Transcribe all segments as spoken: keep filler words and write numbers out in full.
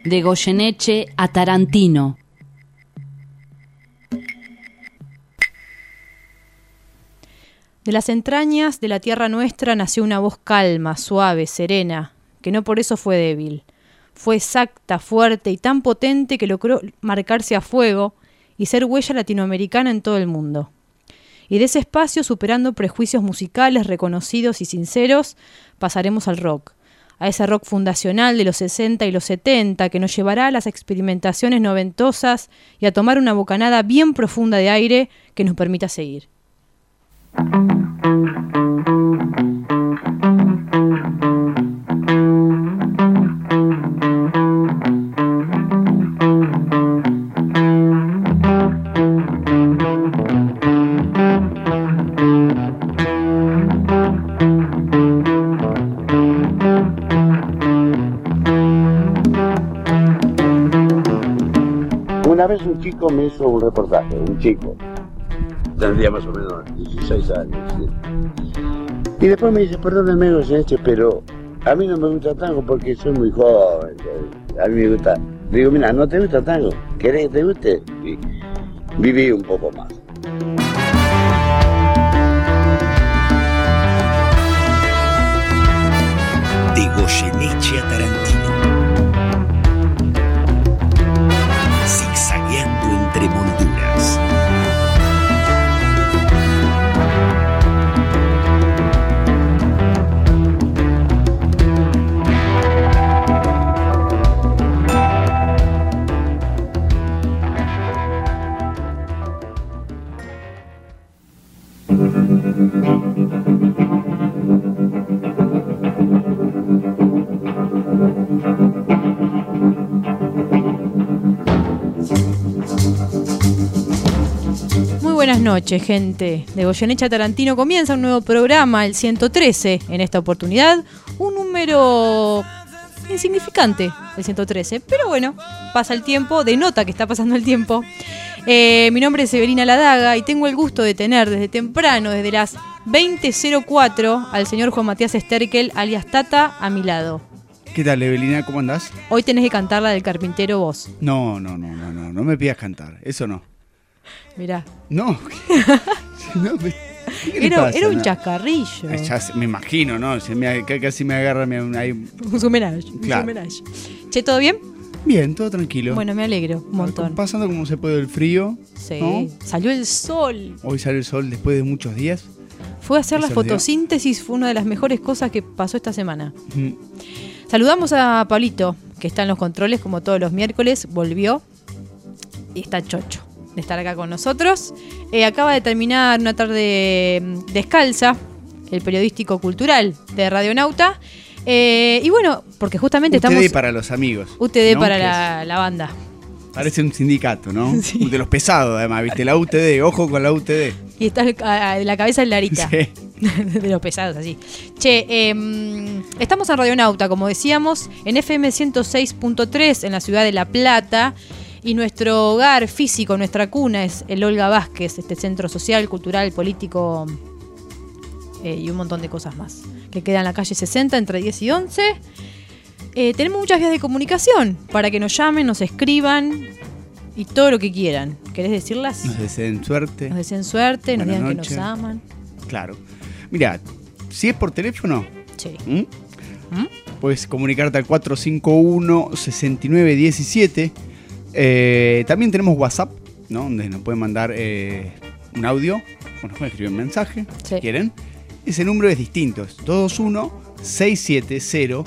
de Goyeneche a Tarantino. De las entrañas de la tierra nuestra nació una voz calma, suave, serena, que no por eso fue débil. Fue exacta, fuerte y tan potente que logró marcarse a fuego y ser huella latinoamericana en todo el mundo. Y de ese espacio, superando prejuicios musicales reconocidos y sinceros, pasaremos al rock. A ese rock fundacional de los sesenta y los setenta que nos llevará a las experimentaciones noventosas y a tomar una bocanada bien profunda de aire que nos permita seguir. Una vez un chico me hizo un reportaje, un chico, tendría más o menos dieciséis años, ¿sí? Y después me dice, perdóneme, Goyeneche, pero a mí no me gusta tango porque soy muy joven, a mí me gusta. Le digo, mira, ¿no te gusta tango? ¿Querés que te guste? Y viví un poco más. De Goyeneche a Tarantino. Zigzagueando entre molduras. Buenas noches, gente. De Goyeneche a Tarantino comienza un nuevo programa, el ciento trece, en esta oportunidad. Un número insignificante, el ciento trece. Pero bueno, pasa el tiempo, denota que está pasando el tiempo. Eh, mi nombre es Severina Ladaga y tengo el gusto de tener desde temprano, desde las veinte cero cuatro, al señor Juan Matías Sterkel, alias Tata, a mi lado. ¿Qué tal, Evelina? ¿Cómo andás? Hoy tenés que cantar la del carpintero vos. No, no, no, no, no, no me pidas cantar, eso no. Mirá. No, no me, era, pasa, era un no? chascarrillo. Ya me imagino, ¿no? Se me, casi me agarra me, ahí. Un homenaje, claro. un homenaje. Che, ¿todo bien? Bien, todo tranquilo. Bueno, me alegro un montón. Pasando como se puede el frío. Sí, ¿no? Salió el sol. Hoy salió el sol después de muchos días. Fue a hacer la ¿Se fotosíntesis, fue una de las mejores cosas que pasó esta semana. Mm. Saludamos a Pablito, que está en los controles como todos los miércoles, volvió y está chocho de estar acá con nosotros. Eh, acaba de terminar una tarde descalza, el periodístico cultural de Radionauta. Eh, y bueno, porque justamente U T D estamos... U T D para los amigos. U T D ¿no? para la, la banda. Parece un sindicato, ¿no? Sí. De los pesados, además, ¿viste? La U T D, ojo con la U T D. Y está a la cabeza del Larita. Sí. De los pesados, así. Che, eh, estamos en Radionauta, como decíamos, en F M ciento seis punto tres en la ciudad de La Plata. Y nuestro hogar físico, nuestra cuna es el Olga Vázquez, este centro social, cultural, político eh, y un montón de cosas más. Que queda en la calle sesenta, entre diez y once. Eh, tenemos muchas vías de comunicación para que nos llamen, nos escriban y todo lo que quieran. ¿Querés decirlas? Nos deseen suerte. Nos deseen suerte, nos Buenas digan noches. que nos aman. Claro. Mira, si es por teléfono, Sí. ¿Mm? ¿Mm? puedes comunicarte al cuatro cinco uno, seis nueve uno siete. Eh, también tenemos WhatsApp, ¿no? Donde nos pueden mandar eh, un audio o nos pueden escribir un mensaje, Sí. si quieren. Ese número es distinto, es dos dos uno, seis siete cero,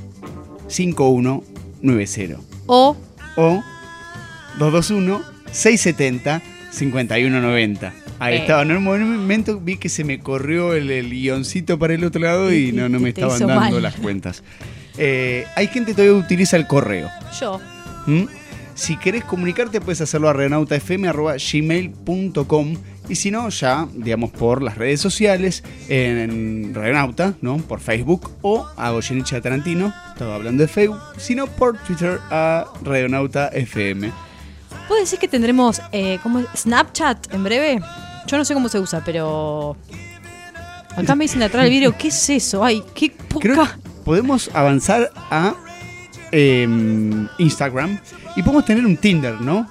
cinco uno nueve cero. O O dos dos uno, seis siete cero, cinco uno nueve cero. Ahí Eh. estaba. En un momento vi que se me corrió el, el guioncito para el otro lado y, Y- no, no me y te estaban hizo dando mal. las cuentas. Eh, hay gente que todavía utiliza el correo. yo. ¿Mm? Si querés comunicarte, puedes hacerlo a radionauta f m arroba gmail punto com. Y si no, ya, digamos, por las redes sociales, en, en Radionauta, ¿no? Por Facebook o a Goyeneche a Tarantino. Estaba hablando de Facebook. Si no, por Twitter a Radionauta F M. ¿Puedo decir que tendremos eh, ¿cómo es? Snapchat en breve? Yo no sé cómo se usa, pero... Acá me dicen de atrás del vidrio, ¿qué es eso? Ay, qué poca... Creo que podemos avanzar a eh, Instagram y podemos tener un Tinder, ¿no?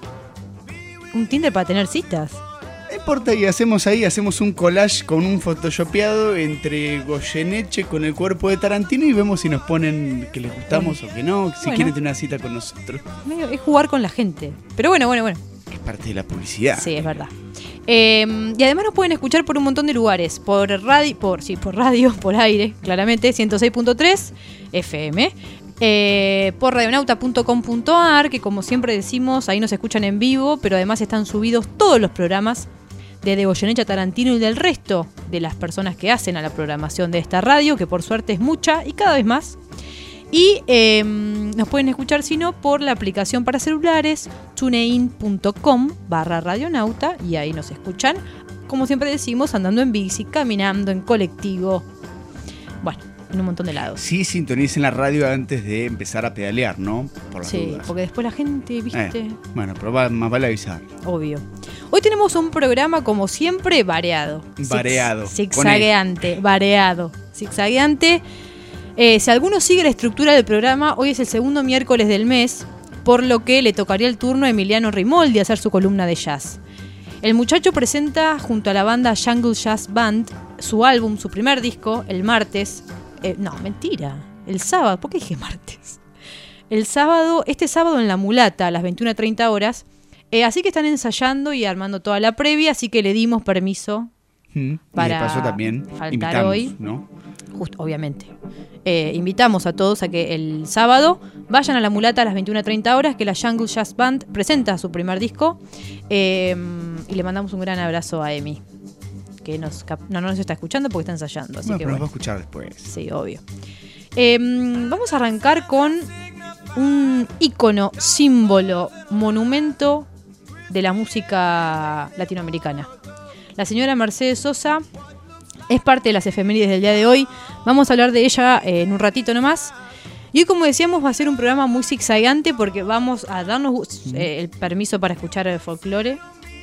Un Tinder para tener citas. No importa, y hacemos ahí, hacemos un collage con un photoshopeado entre Goyeneche con el cuerpo de Tarantino y vemos si nos ponen que les gustamos bueno. o que no, si bueno. quieren tener una cita con nosotros. Es jugar con la gente. Pero bueno, bueno, bueno. Es parte de la publicidad. Sí, es verdad. Eh, y además nos pueden escuchar por un montón de lugares. Por radio, por, sí, por radio, por aire, claramente, ciento seis punto tres F M. Eh, por radionauta punto com punto a r, que como siempre decimos, ahí nos escuchan en vivo, pero además están subidos todos los programas de De Goyeneche a Tarantino y del resto de las personas que hacen a la programación de esta radio, que por suerte es mucha y cada vez más. Y eh, nos pueden escuchar, si no, por la aplicación para celulares tunein punto com barra radionauta, y ahí nos escuchan, como siempre decimos, andando en bici, caminando, en colectivo, bueno, en un montón de lados. Sí, sintonicen la radio antes de empezar a pedalear, ¿no? Por las sí, dudas. Porque después la gente, ¿viste? Eh, bueno, pero va, más vale avisar. Obvio. Hoy tenemos un programa, como siempre, variado. Variado. Zigzagueante, variado. Zigzagueante. Eh, si alguno sigue la estructura del programa, hoy es el segundo miércoles del mes, por lo que le tocaría el turno a Emiliano Rimoldi hacer su columna de jazz. El muchacho presenta junto a la banda Jungle Jazz Band su álbum, su primer disco, el martes. Eh, no, mentira. El sábado. ¿Por qué dije martes? El sábado, este sábado en La Mulata, a las veintiuna treinta horas. Eh, así que están ensayando y armando toda la previa, así que le dimos permiso mm, para y de paso también faltar invitamos, hoy. ¿no? Justo, obviamente. Eh, invitamos a todos a que el sábado vayan a La Mulata a las veintiuna treinta horas, que la Jungle Jazz Band presenta su primer disco. Eh, y le mandamos un gran abrazo a Emi, que nos cap- no, no nos está escuchando porque está ensayando. Así bueno, que pero bueno. nos va a escuchar después. Sí, obvio. Eh, vamos a arrancar con un ícono, símbolo, monumento de la música latinoamericana. La señora Mercedes Sosa es parte de las efemérides del día de hoy. Vamos a hablar de ella eh, en un ratito nomás. Y hoy, como decíamos, va a ser un programa muy zigzagueante porque vamos a darnos eh, el permiso para escuchar el folclore.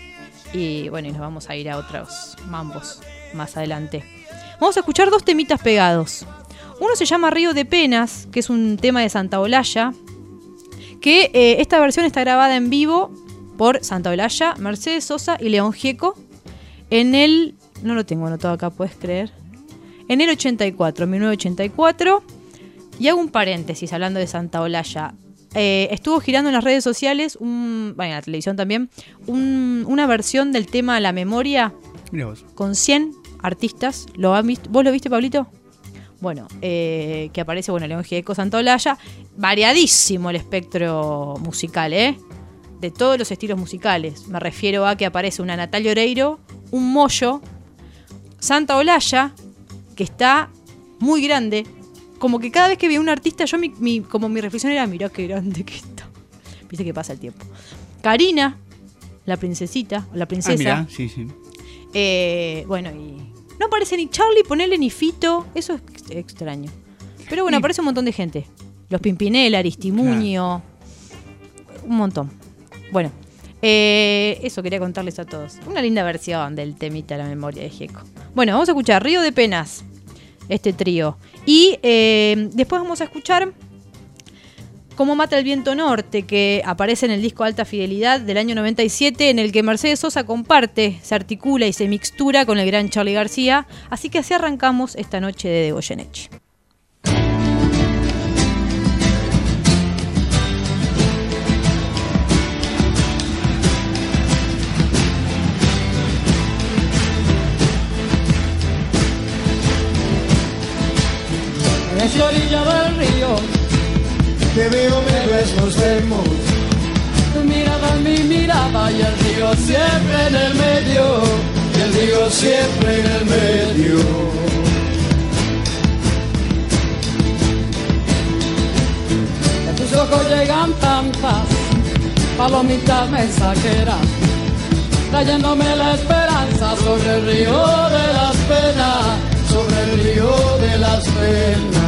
Y bueno, y nos vamos a ir a otros mambos más adelante. Vamos a escuchar dos temitas pegados. Uno se llama Río de Penas, que es un tema de Santa Olalla, que eh, esta versión está grabada en vivo por Santa Olalla, Mercedes Sosa y León Gieco en el... No lo tengo anotado acá, ¿puedes creer? En el ochenta y cuatro, mil novecientos ochenta y cuatro. Y hago un paréntesis hablando de Santa Olalla. Eh, estuvo girando en las redes sociales, un, bueno, en la televisión también, un, una versión del tema La Memoria. Mira vos. Con cien artistas. ¿Lo han visto? ¿Vos lo viste, Pablito? Bueno, eh, que aparece, bueno, León Gieco, Santa Olalla. Variadísimo el espectro musical, ¿eh? De todos los estilos musicales. Me refiero a que aparece una Natalia Oreiro, un Moyo, Santa Olalla, que está muy grande. Como que cada vez que veía un artista, yo mi, mi, como mi reflexión era, mirá qué grande que está. Viste que pasa el tiempo. Karina, la princesita, la princesa. Ah, mirá, sí, sí. Eh, bueno, y no aparece ni Charlie, ponele ni Fito. Eso es extraño. Pero bueno, y aparece un montón de gente. Los Pimpinela, Aristimuño. Claro. Un montón. Bueno, eh, eso quería contarles a todos. Una linda versión del temita La Memoria de Gieco. Bueno, vamos a escuchar Río de Penas, este trío. Y eh, después vamos a escuchar Cómo mata el viento norte, que aparece en el disco Alta Fidelidad del año noventa y siete, en el que Mercedes Sosa comparte, se articula y se mixtura con el gran Charly García. Así que así arrancamos esta noche de De Goyeneche. En esa orilla del río te veo, me ves, nos vemos. Tu mirada, mi mirada y el río siempre en el medio, y el río siempre en el medio. De tus ojos llegan tantas palomitas mensajeras, trayéndome la esperanza sobre el río de las penas, sobre el río de las penas.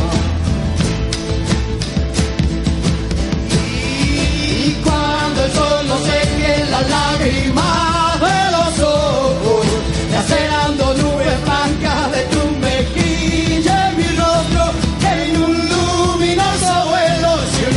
Y cuando el sol no seque las lágrimas de los ojos, lacerando nubes blancas de tu mejilla en mi rostro, en un luminoso vuelo, si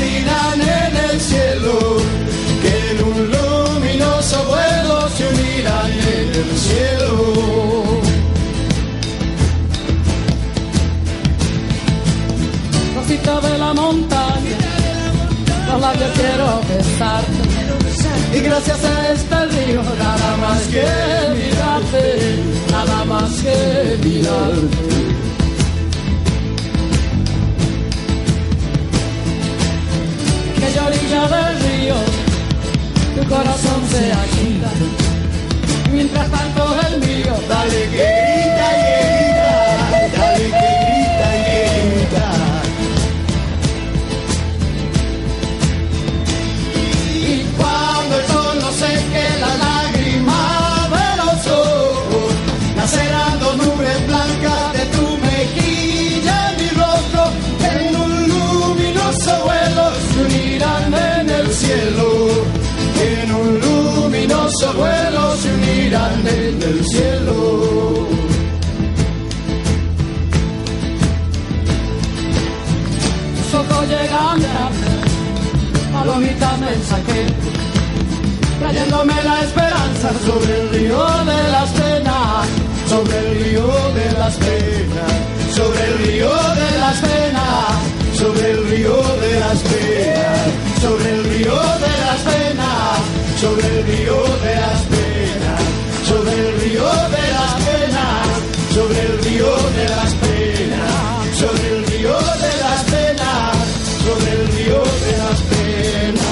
y gracias a este río nada más que mirarte, nada más que mirarte. Aquella orilla del río, tu corazón se agita, mientras tanto el mío, dale que grita y que grita, dale que grita y que grita. Y cuando el sol no seque la lágrima de los ojos, nacerán dos nubes blancas de tu mejilla y mi rostro, en un luminoso vuelo se unirán en el cielo, en un luminoso vuelo se unirán en el cielo. Tus ojos llegan tarde, palomita mensajera, trayéndome la esperanza sobre el río de las penas, sobre el río de las penas, sobre el río de las penas, sobre el río de las penas, sobre el río de las penas, sobre el río de las penas, sobre el río de las penas, sobre el río de las penas, sobre el río de las penas, sobre el río de las penas.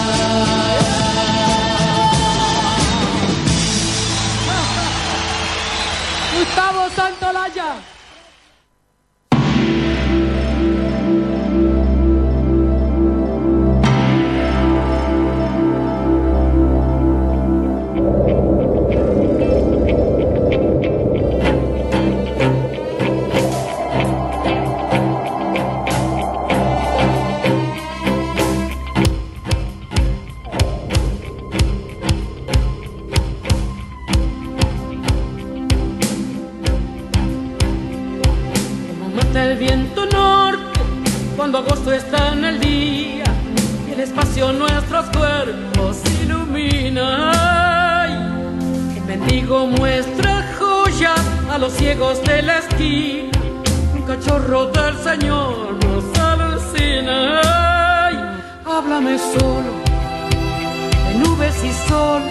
Gustavo Santolaya. El viento norte, cuando agosto está en el día y el espacio nuestros cuerpos ilumina. Ay, el mendigo muestra joyas a los ciegos de la esquina, un cachorro del Señor nos alucina. Ay, háblame solo, de nubes y sol,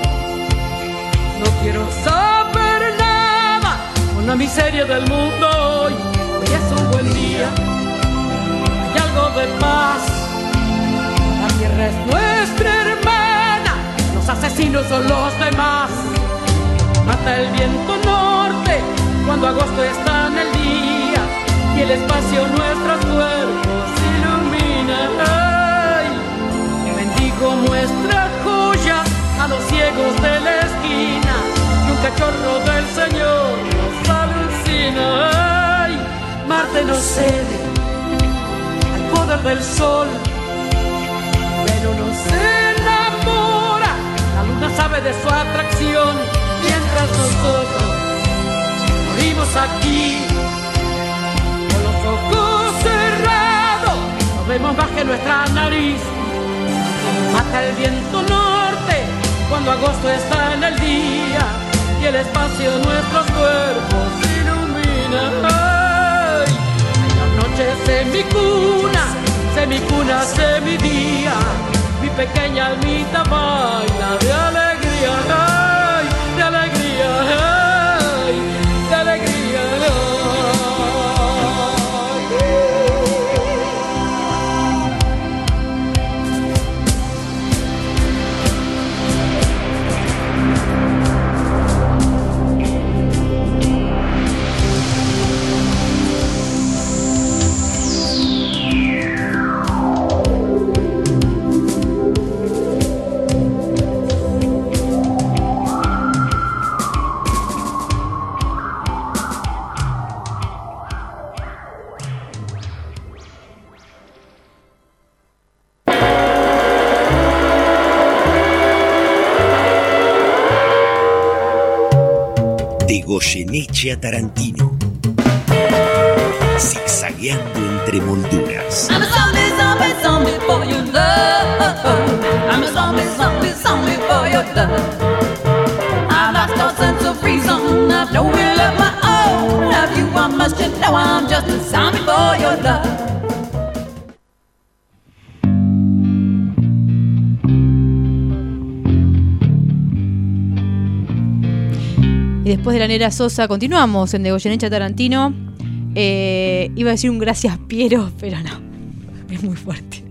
no quiero saber nada con la miseria del mundo hoy. Hoy es un buen día, hay algo de paz. La tierra es nuestra hermana, los asesinos son los demás. Mata el viento norte, cuando agosto está en el día y el espacio nuestros cuerpos ilumina. Ay, el mendigo muestra joyas a los ciegos de la esquina y un cachorro del Señor nos alucina. Marte no cede al poder del sol, pero no se enamora, la luna sabe de su atracción, mientras nosotros morimos aquí, con los ojos cerrados, no vemos más que nuestra nariz. Mata el viento norte, cuando agosto está en el día, y el espacio nuestros cuerpos ilumina. Semicuna, semicuna, semidía, mi pequeña almita baila de alegría, ay, de alegría, ay, de alegría, Goyeneche Tarantino, zigzagueando entre molduras. I'm a zombie, zombie, zombie for your love. I'm a zombie, zombie, zombie for your love. I've lost all sense of reason. I don't really love my own. Love you, I must you know I'm just a zombie for your love. Y después de la Negra Sosa continuamos en De Goyeneche a Tarantino. Eh, iba a decir un gracias Piero, pero no, es muy fuerte.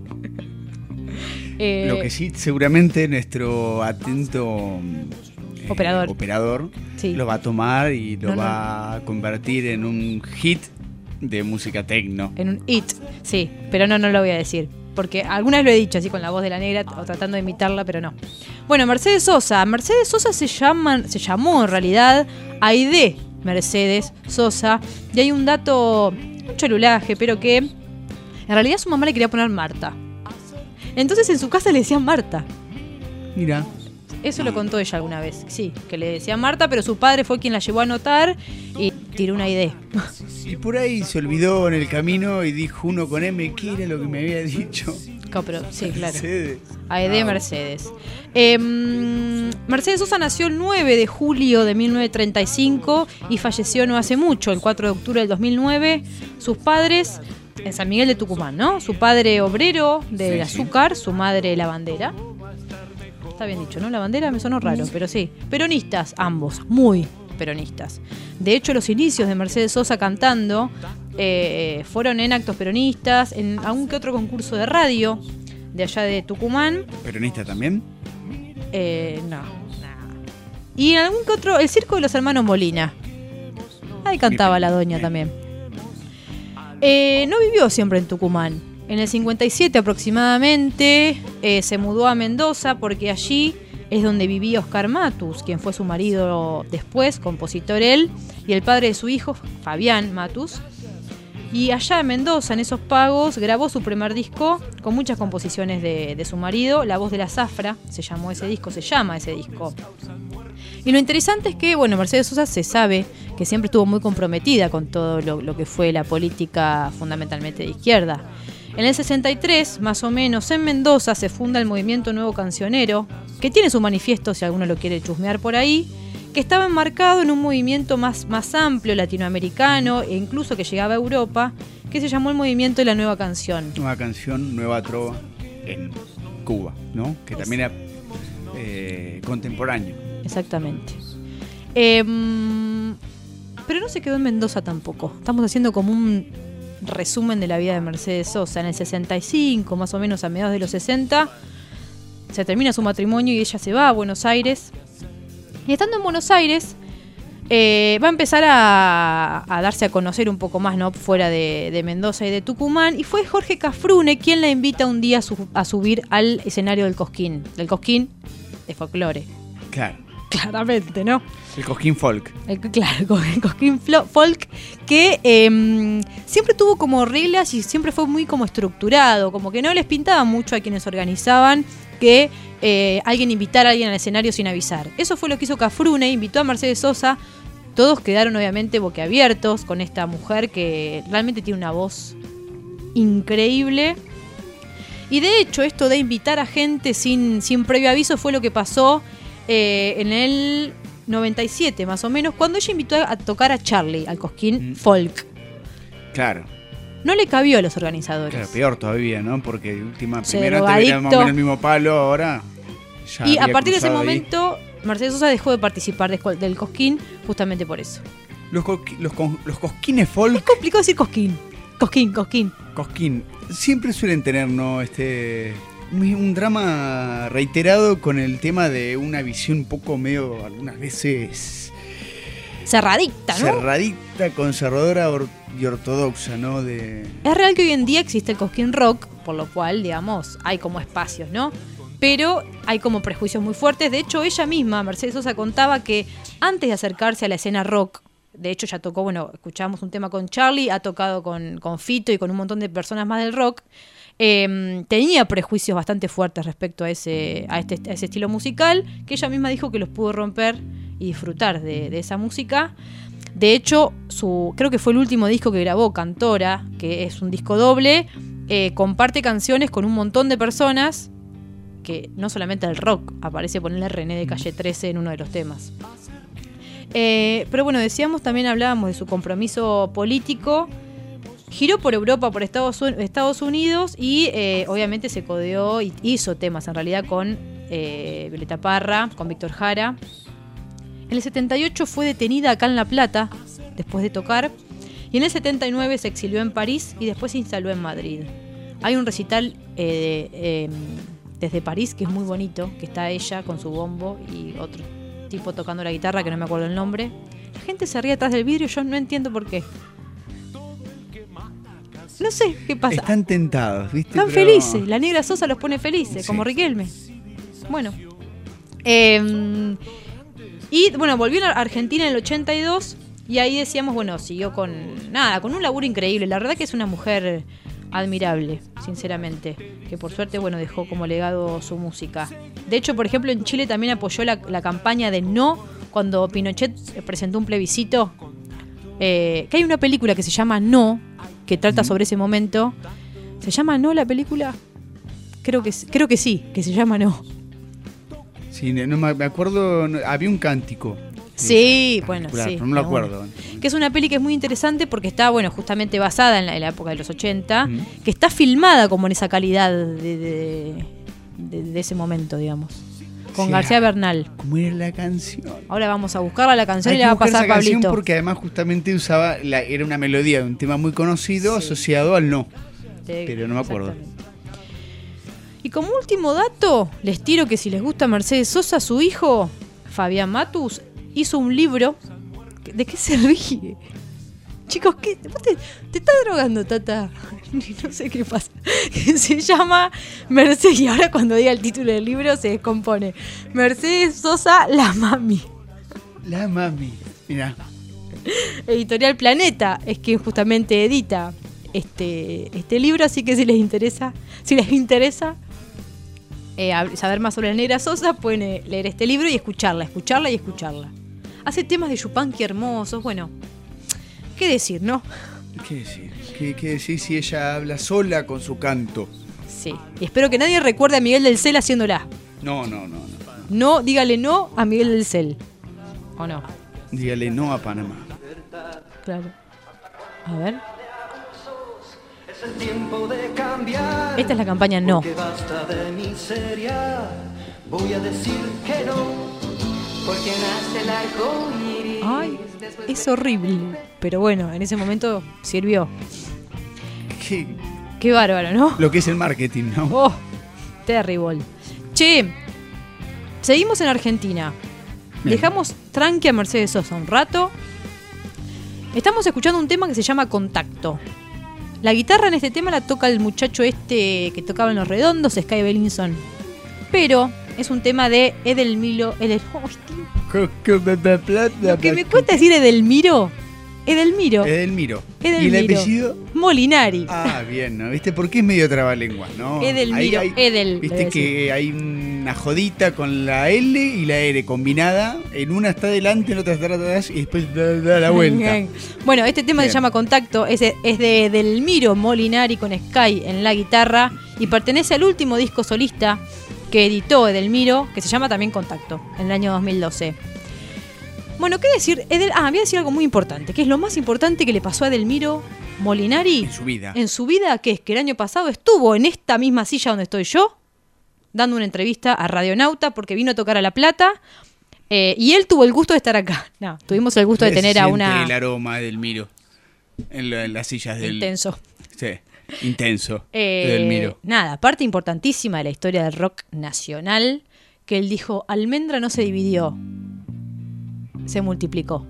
eh, Lo que sí, seguramente nuestro atento eh, Operador. operador Sí. lo va a tomar y lo No, no. va a convertir en un hit de música techno. En un it, sí, pero no, no lo voy a decir. Porque alguna vez lo he dicho así con la voz de la negra o tratando de imitarla, pero no. Bueno, Mercedes Sosa. Mercedes Sosa se llama, se llamó en realidad Aide Mercedes Sosa. Y hay un dato, un cholulaje, pero que en realidad su mamá le quería poner Marta. Entonces en su casa le decían Marta. Mira. Eso lo contó ella alguna vez, sí, que le decían Marta, pero su padre fue quien la llevó a anotar y tiró una idea. Y por ahí se olvidó en el camino y dijo uno con M, ¿qué era lo que me había dicho? No, pero, sí, claro. Mercedes. Aide Ah, Mercedes. Eh, Mercedes Sosa nació el nueve de julio de mil novecientos treinta y cinco y falleció no hace mucho, el cuatro de octubre del dos mil nueve. Sus padres, en San Miguel de Tucumán, ¿no? Su padre obrero del Sí, azúcar, su madre lavandera. Está bien dicho, ¿no? Lavandera me sonó raro, pero sí. Peronistas, ambos, muy peronistas. De hecho, los inicios de Mercedes Sosa cantando eh, fueron en actos peronistas, en algún que otro concurso de radio de allá de Tucumán. ¿Peronista también? Eh, no, no. Y en algún que otro, el circo de los hermanos Molina. Ahí cantaba la doña también. Eh, no vivió siempre en Tucumán. En el cincuenta y siete aproximadamente eh, se mudó a Mendoza porque allí es donde vivía Oscar Matus, quien fue su marido después, compositor él, y el padre de su hijo, Fabián Matus. Y allá en Mendoza, en esos pagos, grabó su primer disco con muchas composiciones de, de su marido. La voz de la zafra se llamó ese disco, se llama ese disco. Y lo interesante es que, bueno, Mercedes Sosa se sabe que siempre estuvo muy comprometida con todo lo, lo que fue la política fundamentalmente de izquierda. En el sesenta y tres, más o menos, en Mendoza se funda el Movimiento Nuevo Cancionero, que tiene su manifiesto, si alguno lo quiere chusmear por ahí, que estaba enmarcado en un movimiento más, más amplio, latinoamericano, e incluso que llegaba a Europa, que se llamó el Movimiento de la Nueva Canción. Nueva canción, nueva trova en Cuba, ¿no? Que también era eh, contemporáneo. Exactamente. Eh, pero no se quedó en Mendoza tampoco. Estamos haciendo como un resumen de la vida de Mercedes Sosa. En el sesenta y cinco, más o menos a mediados de los sesenta, se termina su matrimonio y ella se va a Buenos Aires. Y estando en Buenos Aires, eh, va a empezar a, a darse a conocer un poco más, ¿no? Fuera de, de Mendoza y de Tucumán. Y fue Jorge Cafrune quien la invita un día a, su, a subir al escenario del Cosquín. Del Cosquín de folclore. Claro. Claramente, ¿no? El Cosquín Folk. El, claro, el Cosquín Folk, que eh, siempre tuvo como reglas y siempre fue muy como estructurado, como que no les pintaba mucho a quienes organizaban que eh, alguien invitara a alguien al escenario sin avisar. Eso fue lo que hizo Cafrune, invitó a Mercedes Sosa, todos quedaron obviamente boquiabiertos con esta mujer que realmente tiene una voz increíble. Y de hecho esto de invitar a gente sin, sin previo aviso fue lo que pasó eh, en el noventa y siete más o menos, cuando ella invitó a tocar a Charlie, al Cosquín Mm. Folk. Claro. No le cabió a los organizadores. Claro, peor todavía, ¿no? Porque de última, Se primero te drogadicto. venían más o menos el mismo palo, ahora ya Y a había partir de ese cruzado ahí. momento, Mercedes Sosa dejó de participar de- del Cosquín justamente por eso. Los, cosqui- los, con- los Cosquines Folk, Es complicado decir Cosquín. Cosquín, Cosquín. Cosquín, siempre suelen tener, ¿no? Este, un, un drama reiterado con el tema de una visión un poco medio, algunas veces, Cerradita, ¿no? cerradita, conservadora or- y ortodoxa, ¿no? De, Es real que hoy en día existe el Cosquín Rock, por lo cual, digamos, hay como espacios, ¿no? Pero hay como prejuicios muy fuertes. De hecho, ella misma, Mercedes Sosa, contaba que antes de acercarse a la escena rock, de hecho ya tocó, bueno, escuchábamos un tema con Charlie, ha tocado con, con Fito y con un montón de personas más del rock, eh, tenía prejuicios bastante fuertes respecto a ese, a, este, a ese estilo musical, que ella misma dijo que los pudo romper y disfrutar de, de esa música. De hecho, su, creo que fue el último disco que grabó, Cantora, que es un disco doble, eh, comparte canciones con un montón de personas, que no solamente el rock, aparece ponerle René de Calle trece en uno de los temas. Eh, pero bueno, decíamos, también hablábamos de su compromiso político. Giró por Europa, por Estados, Estados Unidos y eh, obviamente se codeó y hizo temas en realidad con eh, Violeta Parra, con Víctor Jara. En el setenta y ocho fue detenida acá en La Plata, después de tocar, y en el setenta y nueve se exilió en París y después se instaló en Madrid. Hay un recital eh, eh, desde París que es muy bonito, que está ella con su bombo y otro tipo tocando la guitarra que no me acuerdo el nombre. La gente se ríe atrás del vidrio, yo no entiendo por qué. No sé qué pasa. Están tentados, ¿viste? Están Pero... felices. La Negra Sosa los pone felices, Sí. como Riquelme. Bueno. Eh, y bueno, volvió a Argentina en el ochenta y dos y ahí decíamos, bueno, siguió con nada, con un laburo increíble. La verdad que es una mujer admirable, sinceramente, que por suerte, bueno, dejó como legado su música. De hecho, por ejemplo, en Chile también apoyó la, la campaña de no, cuando Pinochet presentó un plebiscito, eh, que hay una película que se llama No, que trata sobre ese momento. ¿Se llama No la película? Creo que, creo que sí, que se llama No. Sí, no me acuerdo, no, había un cántico. Sí, bueno, sí. No me lo acuerdo. Que es una peli que es muy interesante porque está, bueno, justamente basada en la, en la época de los ochenta, Mm. que está filmada como en esa calidad de, de, de, de ese momento, digamos. Con Sí, García Bernal. ¿Cómo era la canción? Ahora vamos a buscarla la canción Hay y que la va a buscar pasar esa canción Pablito. porque además justamente usaba, la, era una melodía de un tema muy conocido Sí. asociado al no. Sí, pero no me acuerdo. exactamente. Y como último dato, les tiro que si les gusta Mercedes Sosa, su hijo, Fabián Matus, hizo un libro. ¿De qué se ríe? Chicos, ¿qué? ¿Vos te, te estás drogando, Tata? No sé qué pasa. Que se llama Mercedes, y ahora cuando diga el título del libro se descompone. Mercedes Sosa, la mami. La mami. Mirá. Editorial Planeta es quien justamente edita este, este libro, así que si les interesa, si les interesa eh, saber más sobre la Negra Sosa, pueden eh, leer este libro y escucharla, escucharla y escucharla. Hace temas de Yupanqui hermosos, bueno, qué decir, ¿no? ¿Qué decir? ¿Qué, qué decir si ella habla sola con su canto? Sí, y espero que nadie recuerde a Miguel del Cel haciéndola. No, no, no, no. No, dígale no a Miguel del Cel. ¿O no? Dígale no a Panamá. Claro. A ver. Es el tiempo de cambiar. Esta es la campaña No. Porque basta de miseria. Voy a decir que no. Porque nace el arco iris. Ay, es horrible. Pero bueno, en ese momento sirvió. ¿Qué? Qué bárbaro, ¿no? Lo que es el marketing, ¿no? Oh, terrible. Che, seguimos en Argentina. Bien. Dejamos tranqui a Mercedes Sosa un rato. Estamos escuchando un tema que se llama Contacto. La guitarra en este tema la toca el muchacho este que tocaba en Los Redondos, Sky Bellinson. Pero es un tema de Edelmiro. Edel, oh, tío, lo que me cuesta decir Edelmiro. Edelmiro. Edelmiro. Edelmiro. ¿Y el apellido? Molinari. Ah, bien, ¿no? ¿Viste? Porque es medio trabalenguas, ¿no? Edelmiro, Ahí hay- Edel, Viste debe que hay una jodita con la L y la R combinada. En una está delante, en otra está atrás y después da, da la vuelta. Bueno, este tema Bien. se llama Contacto, es de, es de Edelmiro Molinari con Sky en la guitarra y pertenece al último disco solista que editó Edelmiro, que se llama también Contacto, en el año dos mil doce. Bueno, ¿qué decir? Edel, ah, voy a decir algo muy importante, que es lo más importante que le pasó a Edelmiro Molinari En su vida. en su vida, que es que el año pasado estuvo en esta misma silla donde estoy yo, dando una entrevista a Radionauta porque vino a tocar a La Plata. Eh, y él tuvo el gusto de estar acá. No, tuvimos el gusto de Se tener a siente una... el aroma del Miro en, la- en las sillas del. Intenso. Sí, intenso. Eh, Del Miro. Nada, parte importantísima de la historia del rock nacional, que él dijo, Almendra no se dividió, se multiplicó.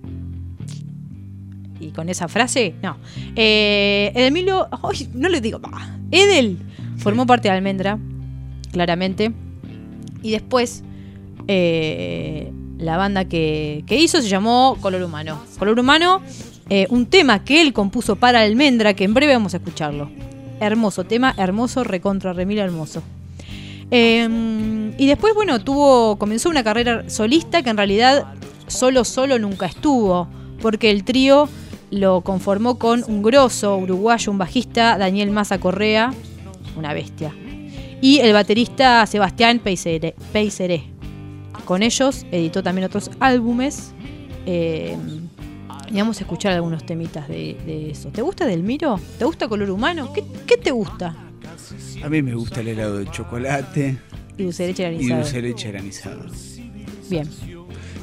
Y con esa frase, no. Eh, Edelmiro, ay, no le digo, bah, Edel formó parte de Almendra, claramente. Y después, eh, la banda que, que hizo se llamó Color Humano. Color Humano, eh, un tema que él compuso para Almendra, que en breve vamos a escucharlo. Hermoso tema, hermoso, recontra remil hermoso. Eh, y después, bueno, tuvo, comenzó una carrera solista que en realidad solo, solo nunca estuvo, porque el trío lo conformó con un grosso uruguayo, un bajista, Daniel Maza Correa, una bestia, y el baterista Sebastián Peiseré. Peiseré. Con ellos editó también otros álbumes. Eh, y vamos a escuchar algunos temitas de, de eso. ¿Te gusta Edelmiro? ¿Te gusta Color Humano? ¿Qué, qué te gusta? A mí me gusta el helado de chocolate Y dulce de leche y granizado. dulce de leche granizado. Bien.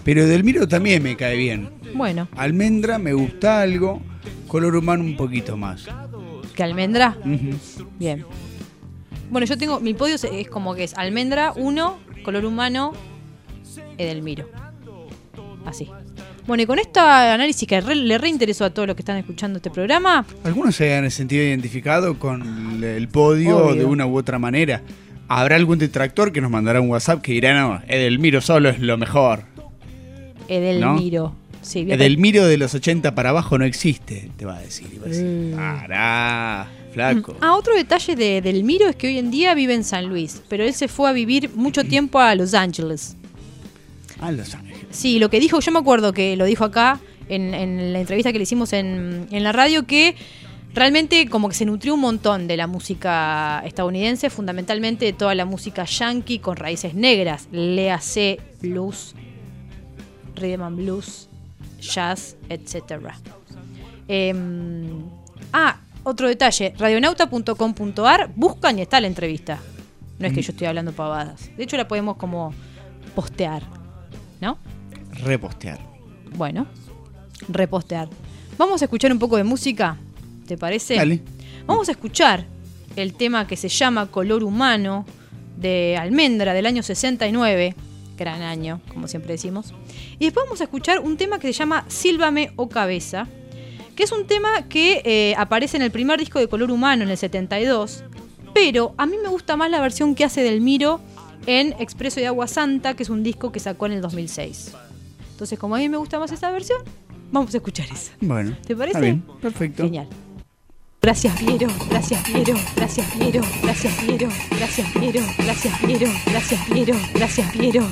Pero Edelmiro también me cae bien. Bueno. Almendra me gusta algo, Color Humano un poquito más. ¿Que Almendra? Uh-huh. Bien. Bueno, yo tengo, mi podio es como que es Almendra, uno, Color Humano, Edelmiro. Así. Bueno, y con este análisis que re, le reinteresó a todos los que están escuchando este programa. Algunos se han sentido identificados con el podio Obvio. de una u otra manera. Habrá algún detractor que nos mandará un WhatsApp que dirá, no, Edelmiro solo es lo mejor. Edelmiro. ¿No? Sí, bien. Edelmiro de los ochenta para abajo no existe, te va a decir. Y va a decir, Mm. pará, flaco. Ah, otro detalle de Edelmiro es que hoy en día vive en San Luis, pero él se fue a vivir mucho tiempo a Los Ángeles. Ah, Los Ángeles. Sí, lo que dijo, yo me acuerdo que lo dijo acá en, en la entrevista que le hicimos en, en la radio, que realmente como que se nutrió un montón de la música estadounidense, fundamentalmente de toda la música yankee con raíces negras, léase blues, rhythm and blues, jazz, etcétera. Eh, ah, otro detalle, radionauta punto com punto a r, buscan y está la entrevista. No es que yo estoy hablando pavadas. De hecho la podemos como postear, ¿no? Repostear. Bueno, repostear. Vamos a escuchar un poco de música, ¿te parece? Dale. Vamos a escuchar el tema que se llama Color Humano de Almendra del año sesenta y nueve, gran año, como siempre decimos. Y después vamos a escuchar un tema que se llama Sílvame o Cabeza, que es un tema que eh, aparece en el primer disco de Color Humano en el setenta y dos, pero a mí me gusta más la versión que hace Edelmiro en Expreso de Agua Santa, que es un disco que sacó en el dos mil seis. Entonces, como a mí me gusta más esa versión, vamos a escuchar esa. Bueno, ¿Te parece? está bien, perfecto. Genial. Gracias Piero, gracias Piero, gracias Piero, gracias Piero, gracias Piero, gracias Piero, gracias Piero, gracias Piero.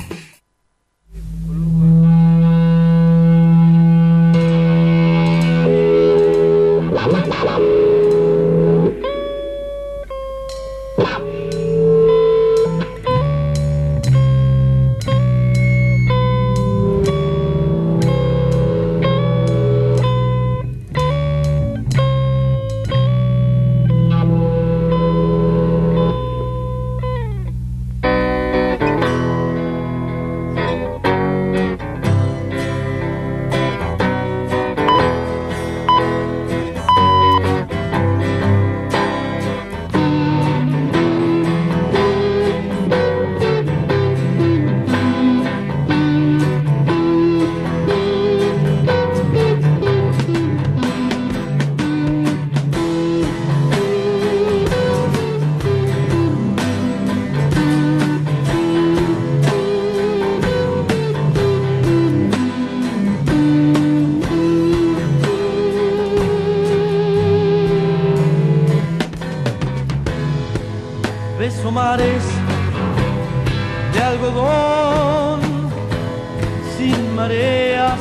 Beso mares de algodón sin mareas,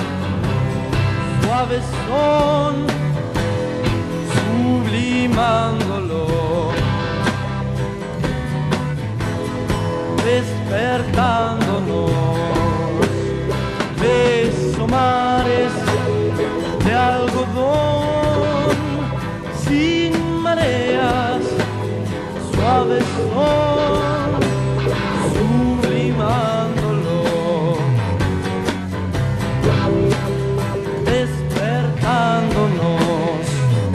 suaves son, sublimándolo, despertándonos. Beso mares de algodón sin mareas, suaves son, sublimándolo, despertándonos.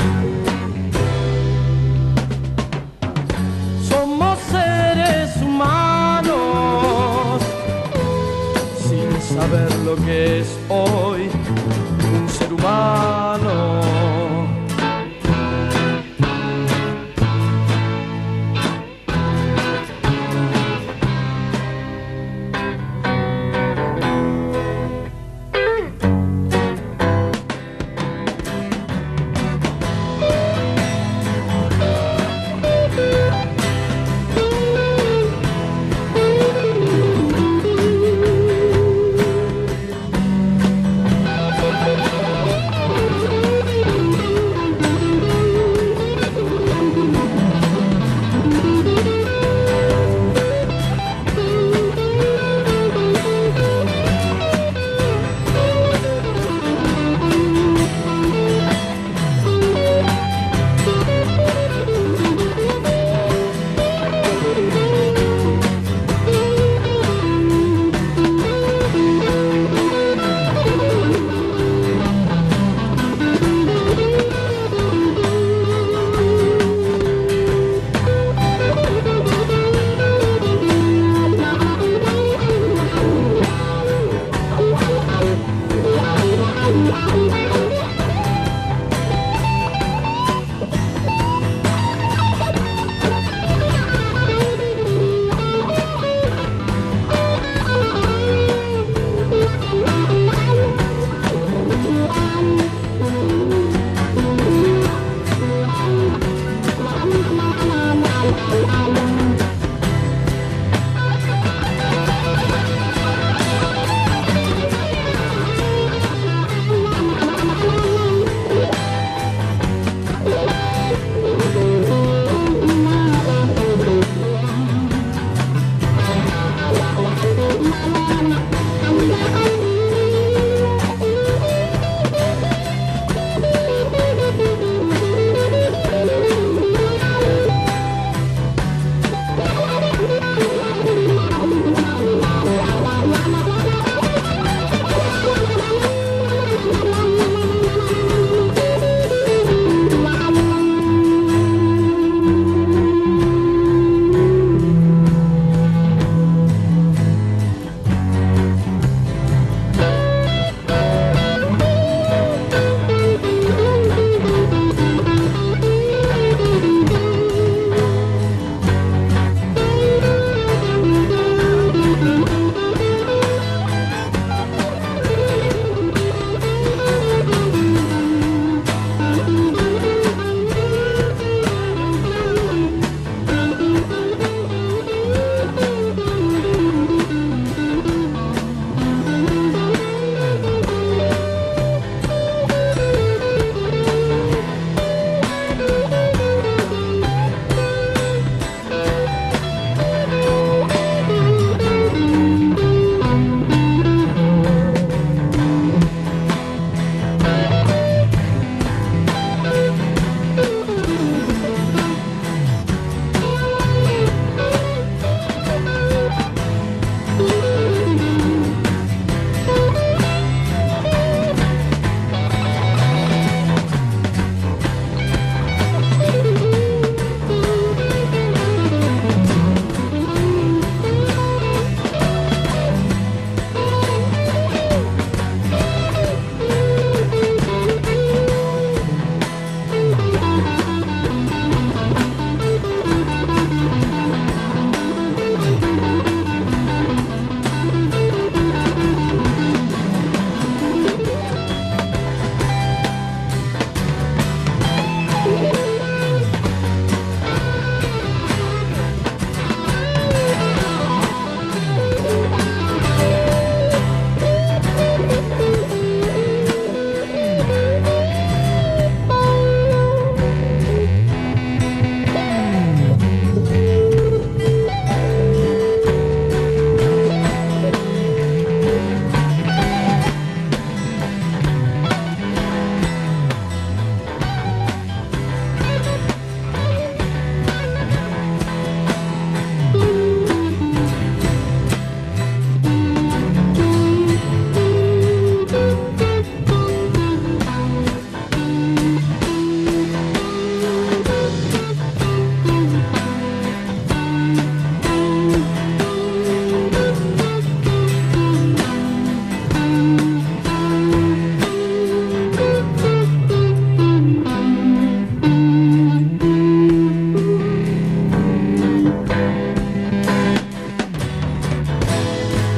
Somos seres humanos sin saber lo que es hoy un ser humano.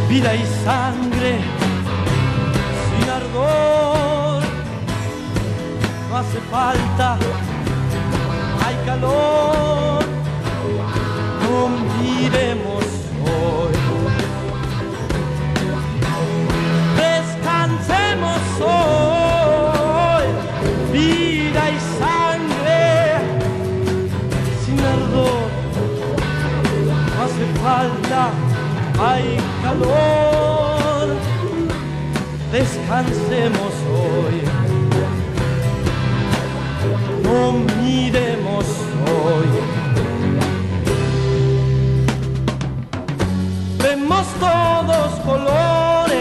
vida y sangre sin ardor. No hace falta, hay calor. No miremos hoy, descansemos hoy. Vida y sangre sin ardor. No hace falta, hay calor, descansemos hoy, no miremos hoy. Vemos todos colores,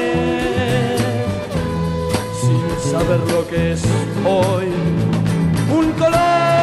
sin saber lo que es hoy un color.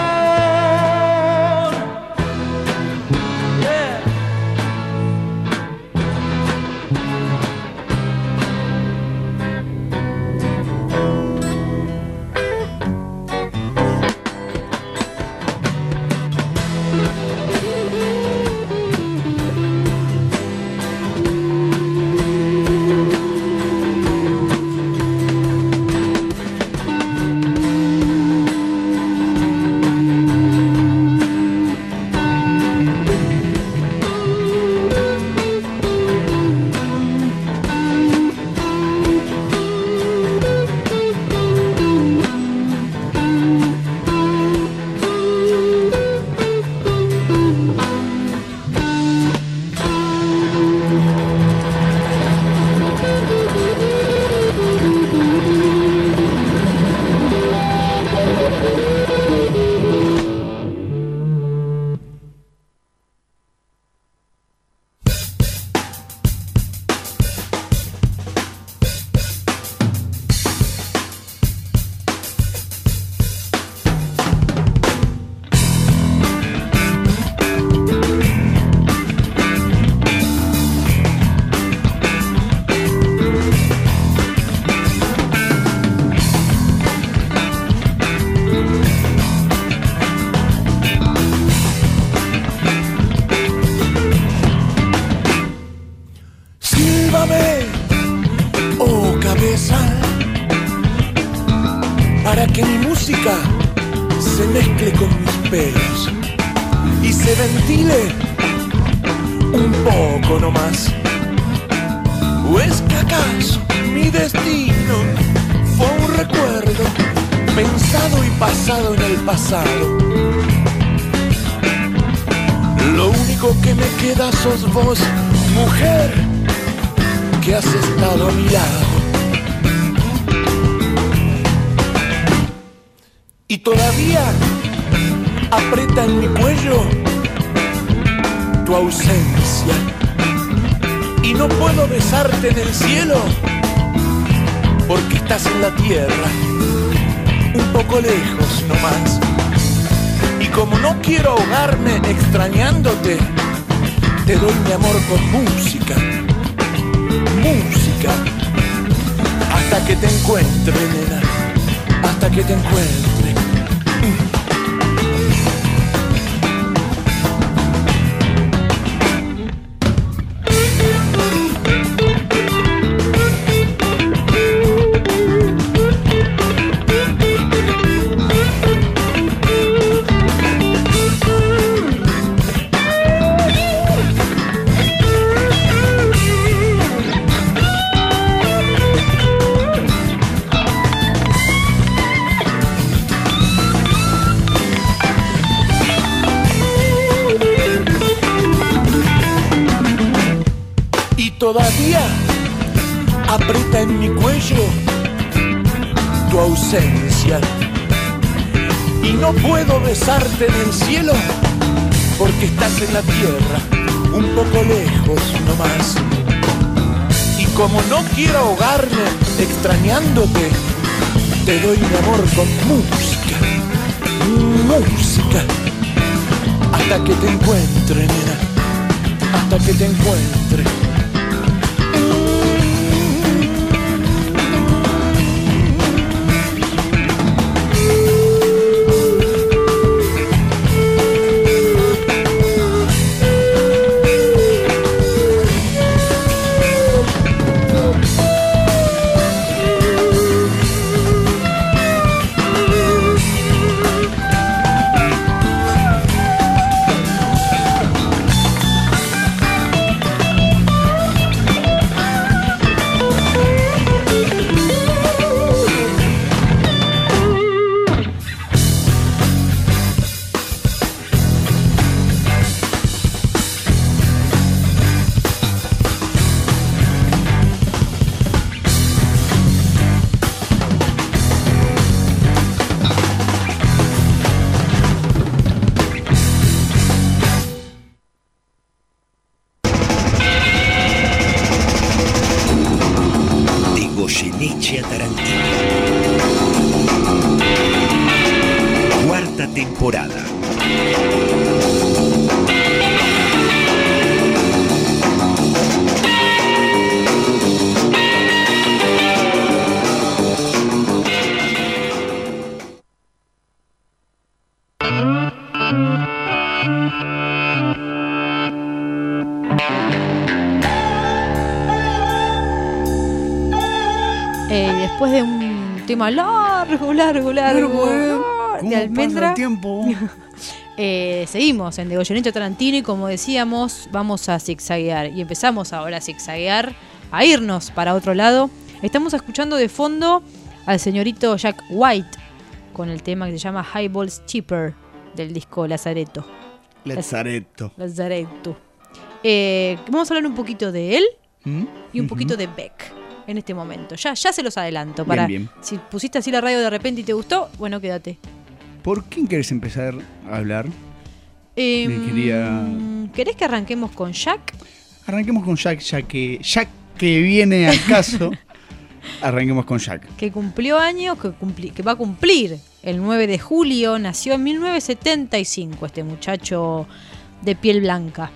Para que mi música se mezcle con mis pelos y se ventile un poco nomás. ¿O es que acaso mi destino fue un recuerdo pensado y pasado en el pasado? Lo único que me queda sos vos, mujer, que has estado a mi lado. Y todavía aprieta en mi cuello tu ausencia. Y no puedo besarte en el cielo porque estás en la tierra, un poco lejos nomás. Y como no quiero ahogarme extrañándote, te doy mi amor con música, música, hasta que te encuentre, nena, hasta que te encuentre. Todavía aprieta en mi cuello tu ausencia. Y no puedo besarte en el cielo porque estás en la tierra, un poco lejos nomás. Y como no quiero ahogarme extrañándote, te doy mi amor con música, música, hasta que te encuentre, nena, hasta que te encuentre. Goyeneche a Tarantino. Cuarta temporada. Eh, después de un tema largo, largo, largo, ¿Cómo de Almendra, pasa el tiempo? eh, seguimos en De Goyeneche a Tarantino y como decíamos, vamos a zigzaguear. Y empezamos ahora a zigzaguear, a irnos para otro lado. Estamos escuchando de fondo al señorito Jack White con el tema que se llama Highballs Cheaper del disco Lazaretto. Lazaretto. Lazaretto. Eh, vamos a hablar un poquito de él ¿Mm? y un Uh-huh. poquito de Beck en este momento. Ya, ya se los adelanto. Para, bien. Si pusiste así la radio de repente y te gustó, bueno, quédate. ¿Por quién querés empezar a hablar? Eh, Me quería- ¿Querés que arranquemos con Jack? Arranquemos con Jack, ya que, ya que viene al caso. Arranquemos con Jack. Que cumplió años, que, cumpli- que va a cumplir el nueve de julio. Nació en mil novecientos setenta y cinco este muchacho de piel blanca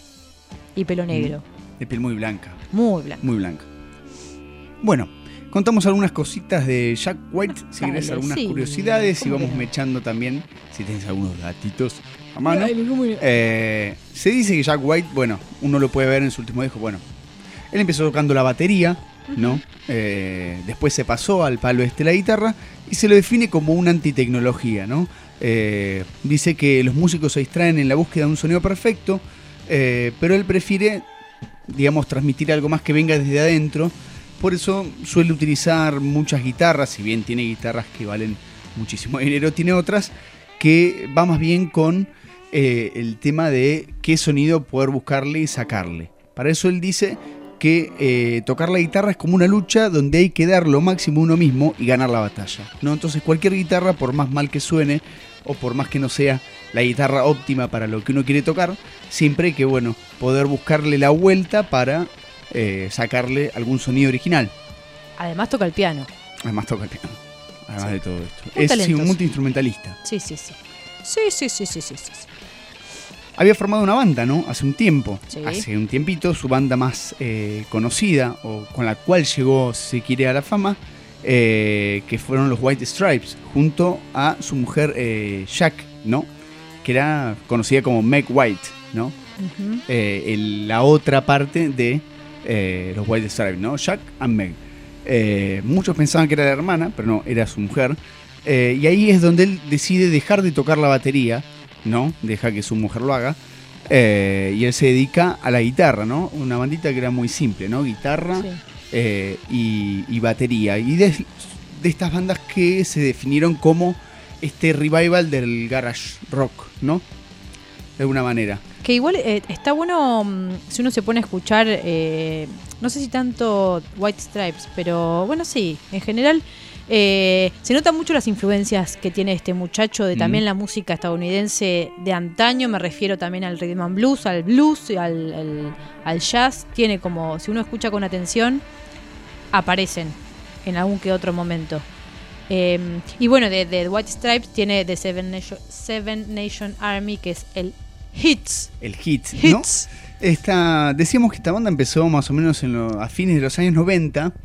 y pelo negro. De piel muy blanca. Muy blanco. Muy blanca. Bueno, contamos algunas cositas de Jack White, si Dale, querés algunas sí, curiosidades y ¿cómo vamos que no? mechando también, si tenés algunos gatitos a mano. Dale, ¿cómo que no? Eh, se dice que Jack White, bueno, uno lo puede ver en su último disco, bueno, él empezó tocando la batería, ¿no? Eh, después se pasó al palo este de la guitarra y se lo define como una antitecnología, ¿no? Eh, dice que los músicos se distraen en la búsqueda de un sonido perfecto, eh, pero él prefiere, digamos, transmitir algo más que venga desde adentro. Por eso suele utilizar muchas guitarras, si bien tiene guitarras que valen muchísimo dinero, tiene otras que va más bien con eh, el tema de qué sonido poder buscarle y sacarle. Para eso él dice que eh, tocar la guitarra es como una lucha donde hay que dar lo máximo uno mismo y ganar la batalla, ¿no? Entonces cualquier guitarra, por más mal que suene o por más que no sea la guitarra óptima para lo que uno quiere tocar, siempre hay que, bueno, poder buscarle la vuelta para eh, sacarle algún sonido original. Además toca el piano. Además toca el piano, además Sí. de todo esto. Muy Es sí, un talentoso. multiinstrumentalista. Sí, sí, sí. Sí, sí, sí, sí, sí, sí. Había formado una banda, ¿no? Hace un tiempo. Sí. Hace un tiempito, su banda más eh, conocida, o con la cual llegó, si quiere, a la fama, eh, que fueron los White Stripes, junto a su mujer eh, Jack, ¿no? Que era conocida como Meg White, ¿no? Ujú. Eh, el- la otra parte de eh, los White Stripes, ¿no? Jack and Meg. Eh, muchos pensaban que era la hermana, pero no, era su mujer. Eh, y ahí es donde él decide dejar de tocar la batería, ¿no? Deja que su mujer lo haga. Eh, y él se dedica a la guitarra, ¿no? Una bandita que era muy simple, ¿no? Guitarra Sí. eh, y, y batería. Y de, de estas bandas que se definieron como este revival del garage rock, ¿no? De alguna manera. Que igual eh, está bueno mm, si uno se pone a escuchar, eh, no sé si tanto White Stripes, pero bueno, sí, en general eh, se notan mucho las influencias que tiene este muchacho de Mm. también la música estadounidense de antaño. Me refiero también al rhythm and blues, al blues, al, al, al jazz. Tiene como, si uno escucha con atención, aparecen en algún que otro momento. Eh, y bueno, de, de White Stripes tiene The Seven Nation, Seven Nation Army, que es el Hits. El hit, ¿no? Hits. Esta, decíamos que esta banda empezó más o menos en lo- a fines de los años noventa,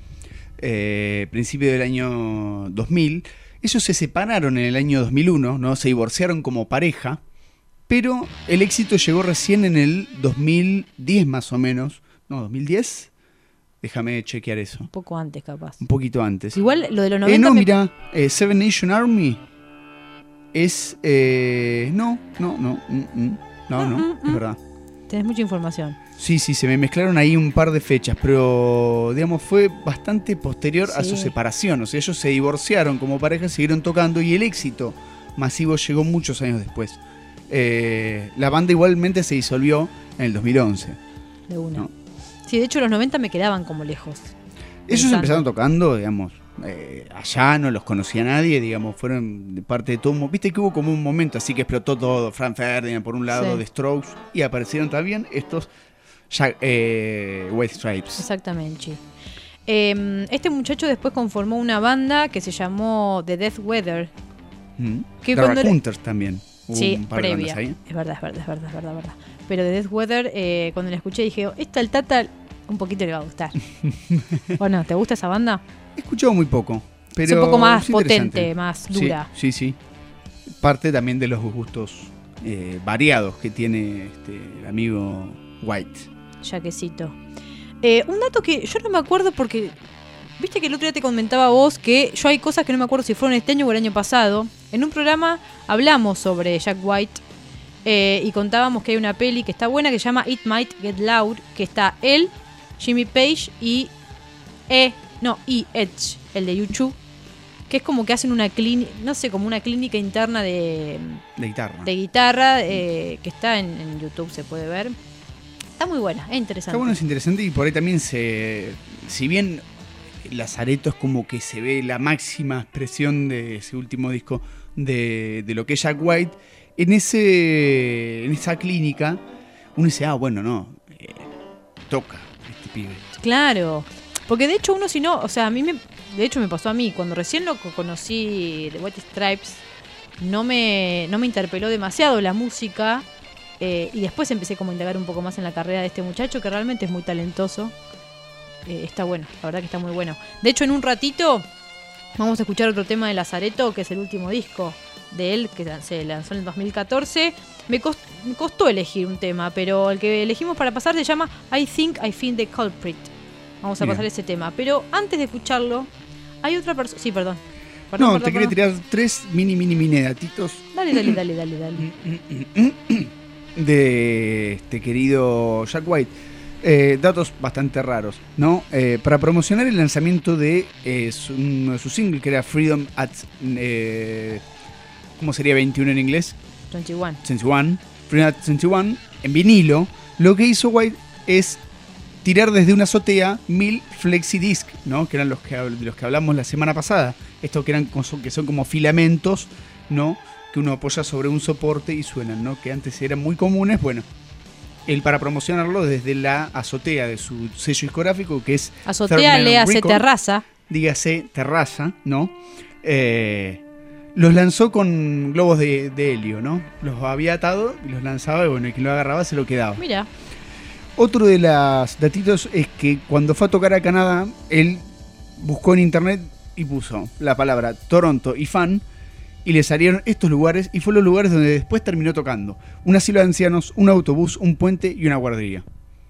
eh, principio del año dos mil. Ellos se separaron en el año dos mil uno, ¿no? Se divorciaron como pareja, pero el éxito llegó recién en el dos mil diez más o menos. No, ¿dos mil diez? Déjame chequear eso. Un poco antes, capaz. Un poquito antes. Igual lo de los Eh, noventa no, me- mira, eh, Seven Nation Army es... eh, no, no, no, mm, mm, no, no, es verdad. tenés mucha información. Sí, sí, se me mezclaron ahí un par de fechas, pero digamos fue bastante posterior a Sí. su separación. O sea, ellos se divorciaron como pareja, siguieron tocando y el éxito masivo llegó muchos años después. Eh, la banda igualmente se disolvió en el dos mil once. De una. No. Sí, de hecho los noventa me quedaban como lejos. Ellos Pensando. empezaron tocando, digamos, eh, allá no los conocía nadie, digamos, fueron de parte de todo. un mo- Viste que hubo como un momento así que explotó todo, Frank Ferdinand por un lado, Sí. The Strokes, y aparecieron también estos ya, eh, White Stripes. Exactamente. Eh, este muchacho después conformó una banda que se llamó The Death Weather. Mm. Que The cuando Raconteurs también. Hubo Sí, un par de previa. bandas ahí. Es verdad, es verdad, es verdad, es verdad, es verdad. Pero The Death Weather, eh, cuando la escuché dije, esta al Tata un poquito le va a gustar. ¿O no? ¿Te gusta esa banda? He escuchado muy poco. Pero es un poco más es interesante. potente, más dura. Sí, sí, sí. Parte también de los gustos eh, variados que tiene este, el amigo White. Yaquecito. Eh, un dato que yo no me acuerdo porque... Viste que el otro día te comentaba a vos que yo hay cosas que no me acuerdo si fueron este año o el año pasado. En un programa hablamos sobre Jack White eh, y contábamos que hay una peli que está buena que se llama It Might Get Loud, que está él, Jimmy Page y E, no, y Edge, el de YouTube, que es como que hacen una clínica, no sé, como una clínica interna de, De guitarra. de guitarra eh, que está en, en YouTube, se puede ver. Está muy buena, es interesante. Está bueno, es interesante y por ahí también se... Si bien Lazaretto es como que se ve la máxima expresión de ese último disco de, de lo que es Jack White, en ese en esa clínica uno dice, ah, bueno, no, eh, toca este pibe. Claro, porque de hecho uno si no, o sea, a mí me, de hecho me pasó a mí, cuando recién lo conocí de White Stripes, no me, no me interpeló demasiado la música eh, y después empecé como a indagar un poco más en la carrera de este muchacho que realmente es muy talentoso. Eh, está bueno, la verdad que está muy bueno. De hecho, en un ratito vamos a escuchar otro tema de Lazaretto, que es el último disco de él, que se lanzó en el dos mil catorce. Me, cost, me costó elegir un tema, pero el que elegimos para pasar se llama I Think I Find the Culprit. Vamos a Bien. pasar ese tema. Pero antes de escucharlo, hay otra persona... Sí, perdón. perdón No, perdón, te quería perdón. tirar tres mini, mini, mini datitos Dale, dale, dale, dale, dale. de este querido Jack White. Eh, datos bastante raros, ¿no? Eh, para promocionar el lanzamiento de eh, su, uno de sus singles, que era Freedom at... Eh, ¿Cómo sería veintiuno en inglés? veintiuno. veintiuno. Freedom at veintiuno, en vinilo, lo que hizo White es tirar desde una azotea mil flexidisc, ¿no? Que eran los que, de los que hablamos la semana pasada. Estos que, eran, que son como filamentos, ¿no? Que uno apoya sobre un soporte y suenan, ¿no? Que antes eran muy comunes, bueno... Él para promocionarlo desde la azotea de su sello discográfico, que es Azotea, Third Man léase Record, terraza. dígase terraza, ¿no? Eh, los lanzó con globos de, de helio, ¿no? Los había atado y los lanzaba y bueno, y quien lo agarraba se lo quedaba. Mira. Otro de los datitos es que cuando fue a tocar a Canadá, él buscó en internet y puso la palabra Toronto y fan, y le salieron estos lugares, y fue los lugares donde después terminó tocando. Un asilo de ancianos, un autobús, un puente y una guardería.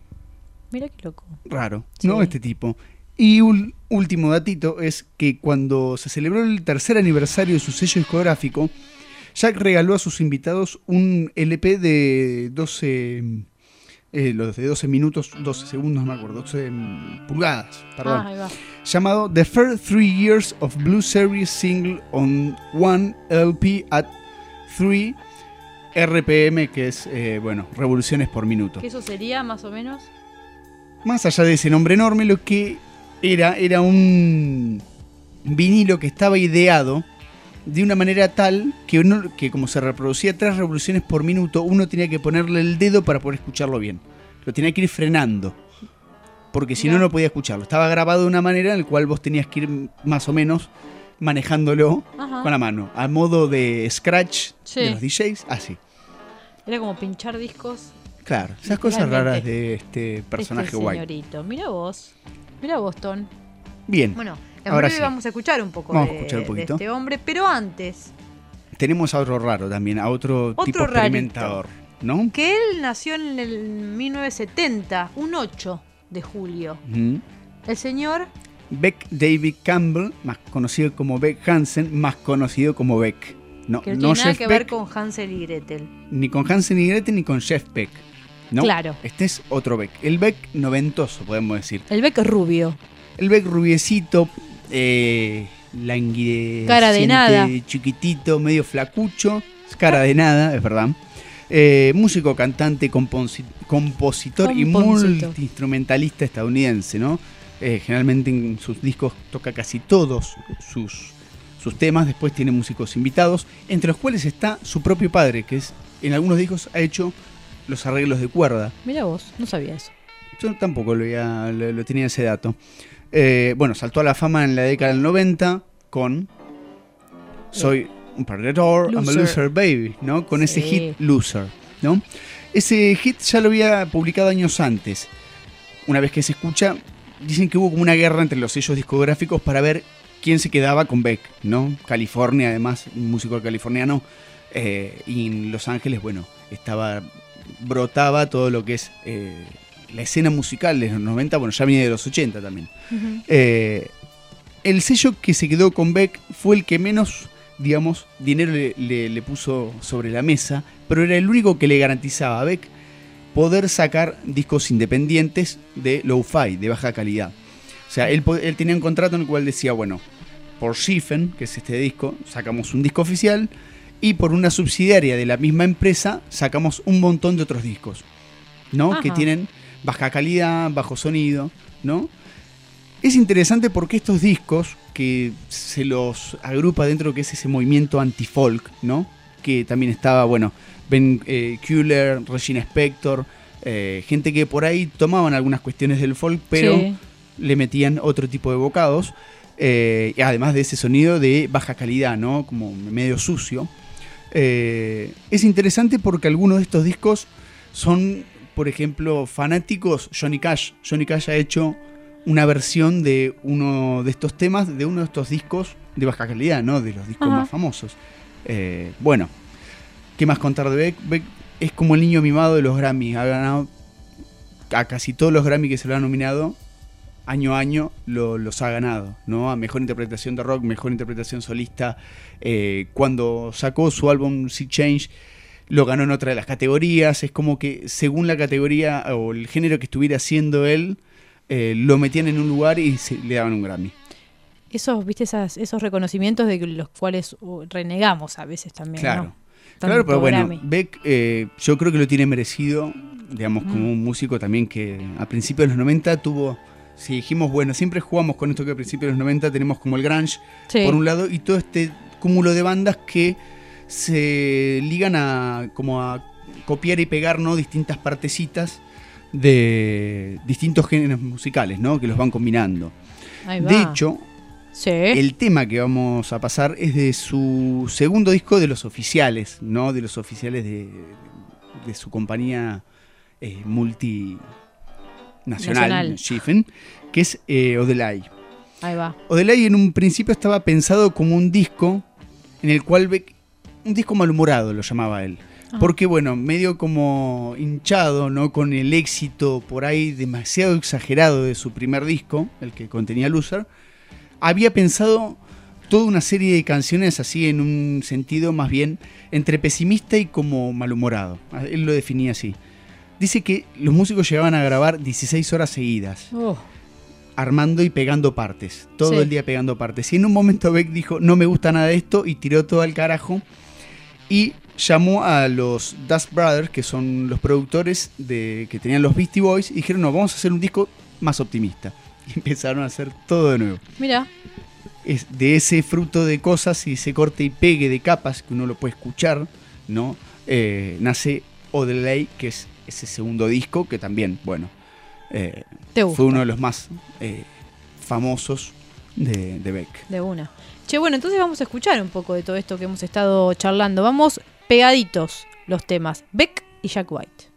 Mira qué loco. Raro, Sí. ¿no? Este tipo. Y un último datito es que cuando se celebró el tercer aniversario de su sello discográfico, Jack regaló a sus invitados un L P de doce... Eh, los de doce minutos, doce segundos, no me acuerdo, doce pulgadas, perdón. Ah, ahí va. Llamado The First Three Years of Blue Series Single on One L P at tres R P M, que es, eh, bueno, revoluciones por minuto. ¿Qué eso sería más o menos? Más allá de ese nombre enorme, lo que era, era un vinilo que estaba ideado de una manera tal que, uno, que como se reproducía tres revoluciones por minuto, uno tenía que ponerle el dedo para poder escucharlo bien. Lo tenía que ir frenando, porque si no, no podía escucharlo. Estaba grabado de una manera en la cual vos tenías que ir más o menos manejándolo Ajá. con la mano, a modo de scratch Sí. de los D Js, así. Era como pinchar discos. Claro, esas cosas Literalmente. raras de este personaje Este White. señorito. Mira vos. Mira vos, Ton. Bien. Bueno, en Ahora breve sí. vamos a escuchar un poco, Vamos a de, escuchar un de poquito. este hombre, pero antes, Tenemos a otro raro también, a otro, Otro tipo rarito. experimentador, ¿no? que él nació en el mil novecientos setenta, un ocho de julio. Ujú. El señor, Beck David Campbell, más conocido como Beck Hansen, más conocido como Beck. No, que no, no tiene nada Jeff que ver Beck, con Hansel y Gretel. ni con Hansen y Gretel, ni con Jeff Beck. ¿No? Claro. Este es otro Beck. El Beck noventoso, podemos decir. El Beck rubio. El Beck rubiecito, eh, languideciente, Cara de nada. chiquitito, medio flacucho. Es cara de nada, es verdad. Eh, músico, cantante, composi- compositor y Compositor. multiinstrumentalista estadounidense, ¿no? Eh, generalmente en sus discos toca casi todos sus, sus temas. Después tiene músicos invitados, entre los cuales está su propio padre, que es en algunos discos ha hecho los arreglos de cuerda. Mira vos, no sabía eso. Yo tampoco lo, había- lo, lo tenía ese dato. Eh, bueno, saltó a la fama en la década del noventa con Soy un perdedor, I'm a loser baby, ¿no? Con sí. ese hit Loser, ¿no? Ese hit ya lo había publicado años antes. Una vez que se escucha, dicen que hubo como una guerra entre los sellos discográficos para ver quién se quedaba con Beck, ¿no? California, además, un músico californiano, eh, y en Los Ángeles, bueno, estaba brotaba todo lo que es eh, la escena musical de los noventa, bueno, ya viene de los ochenta también. Uh-huh. Eh, el sello que se quedó con Beck fue el que menos, digamos, dinero le, le, le puso sobre la mesa, pero era el único que le garantizaba a Beck poder sacar discos independientes de lo-fi, de baja calidad. O sea, él, él tenía un contrato en el cual decía, bueno, por Shifen, que es este disco, sacamos un disco oficial, y por una subsidiaria de la misma empresa sacamos un montón de otros discos, ¿no? Ajá. Que tienen baja calidad, bajo sonido, ¿no? Es interesante porque estos discos, que se los agrupa dentro de que es ese movimiento anti-folk, ¿no? Que también estaba, bueno, Ben eh, Kuhler, Regina Spektor, eh, gente que por ahí tomaban algunas cuestiones del folk, pero sí. le metían otro tipo de bocados, eh, además de ese sonido de baja calidad, ¿no? Como medio sucio. Eh, es interesante porque algunos de estos discos son, por ejemplo, fanáticos. Johnny Cash. Johnny Cash ha hecho una versión de uno de estos temas, de uno de estos discos de baja calidad, ¿no? De los discos Ajá. más famosos. Eh, bueno, ¿qué más contar de Beck? Beck es como el niño mimado de los Grammy. Ha ganado a casi todos los Grammy que se lo han nominado. Año a año lo, los ha ganado, ¿no? A mejor interpretación de rock, mejor interpretación solista. Eh, cuando sacó su álbum Sea Change, lo ganó en otra de las categorías. Es como que según la categoría o el género que estuviera haciendo él, eh, lo metían en un lugar y se, le daban un Grammy. Esos, viste, esas, esos reconocimientos de los cuales uh, renegamos a veces también, claro. ¿no? Claro, pero bueno, Grammy. Beck eh, yo creo que lo tiene merecido, digamos, mm. como un músico también que a principios de los noventa tuvo... Si dijimos, bueno, siempre jugamos con esto que a principios de los noventa tenemos como el grunge, sí. por un lado, y todo este cúmulo de bandas que se ligan a como a copiar y pegar, ¿no? Distintas partecitas de distintos géneros musicales, ¿no? Que los van combinando. Ahí va. De hecho, sí. el tema que vamos a pasar es de su segundo disco de los oficiales, ¿no? De los oficiales de, de su compañía eh, multi... nacional, nacional. Shifen, que es eh, Odelay. Ahí va. Odelay en un principio estaba pensado como un disco en el cual Beck, un disco malhumorado lo llamaba él. Ajá. Porque bueno, medio como hinchado, ¿no? Con el éxito por ahí demasiado exagerado de su primer disco, el que contenía Loser, había pensado toda una serie de canciones así en un sentido más bien entre pesimista y como malhumorado. Él lo definía así. Dice que los músicos llegaban a grabar dieciséis horas seguidas, oh. armando y pegando partes, todo sí. el día pegando partes. Y en un momento Beck dijo, no me gusta nada de esto, y tiró todo al carajo, y llamó a los Dust Brothers, que son los productores de, que tenían los Beastie Boys, y dijeron, no, vamos a hacer un disco más optimista. Y empezaron a hacer todo de nuevo. Mira. Es de ese fruto de cosas y ese corte y pegue de capas, que uno lo puede escuchar, ¿no? Eh, nace Odelay, que es ese segundo disco, que también, bueno, eh, fue uno de los más eh, famosos de, de Beck. De una. Che, bueno, entonces vamos a escuchar un poco de todo esto que hemos estado charlando. Vamos pegaditos los temas. Beck y Jack White.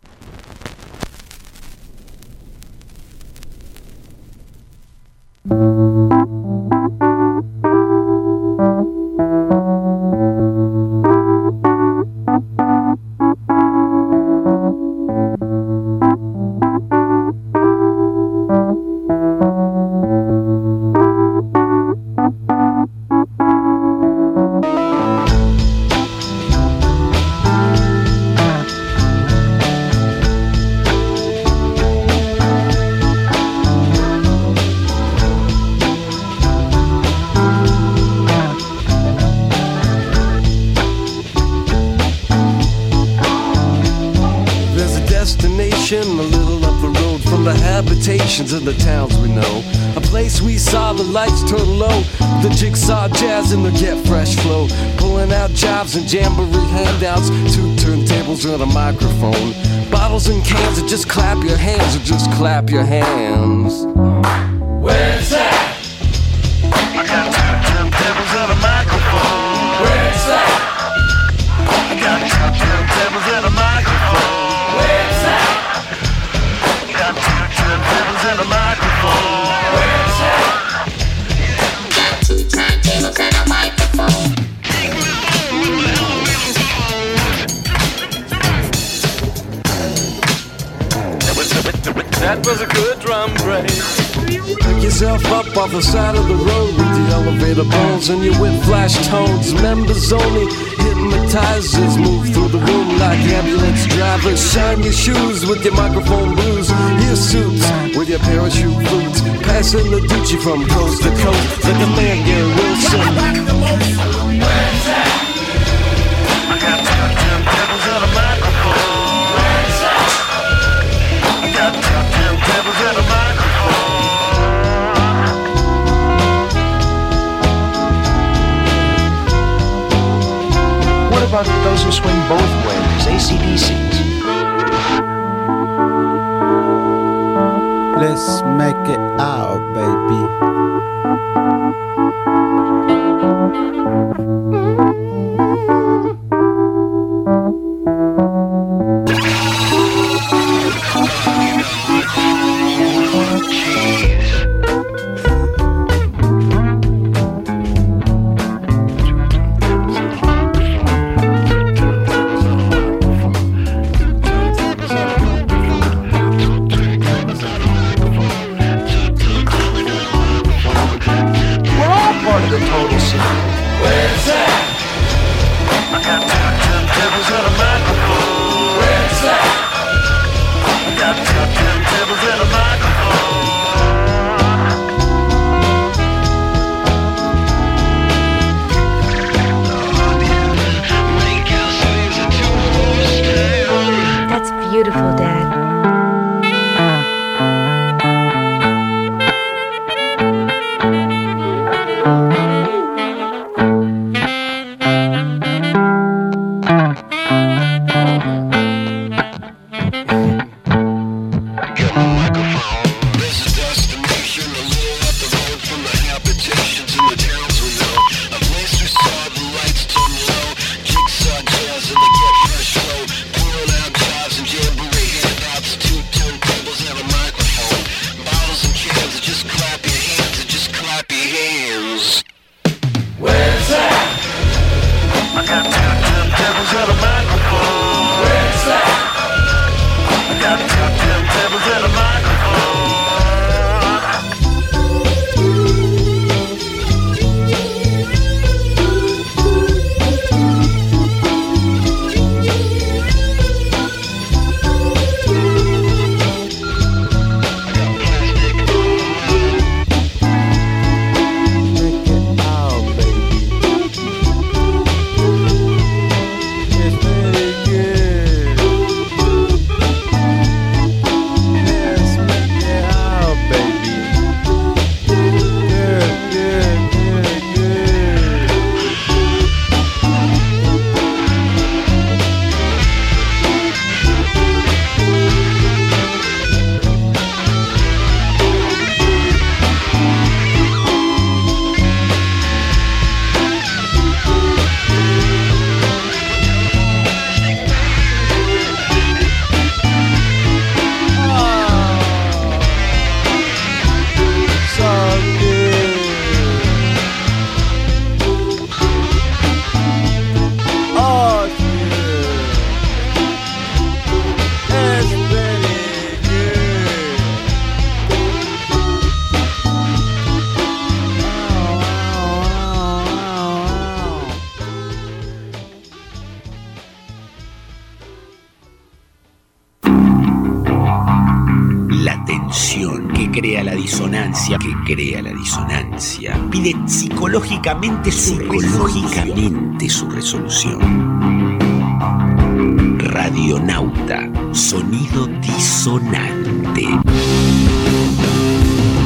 Of the towns we know, a place we saw the lights turn low, the jigsaw jazz and the get fresh flow, pulling out jobs and jamboree handouts, two turntables and a microphone, bottles and cans, and just clap your hands or just clap your hands. Where's that? I got two turntables and a microphone. Where's that? I got two turntables and a microphone. Where's that? I got two turntables and a microphone. Where's that? Two turntables and a microphone. That was a good drum break. Pick yourself up off the side of the road with the elevator bones and your whip flash tones. Members only, hypnotizers move through the room like ambulance drivers. Shine your shoes with your microphone blues. Your suits with your parachute boots. Passing the Gucci from coast to coast like a man, Gary Wilson. Where's that? I got two turntables and a microphone. Where's that? I got two turntables and a microphone. What about those who swing both ways, A C D Cs? Let's make it out, baby. Que crea la disonancia pide psicológicamente su, psicológicamente su resolución. Radionauta, sonido disonante.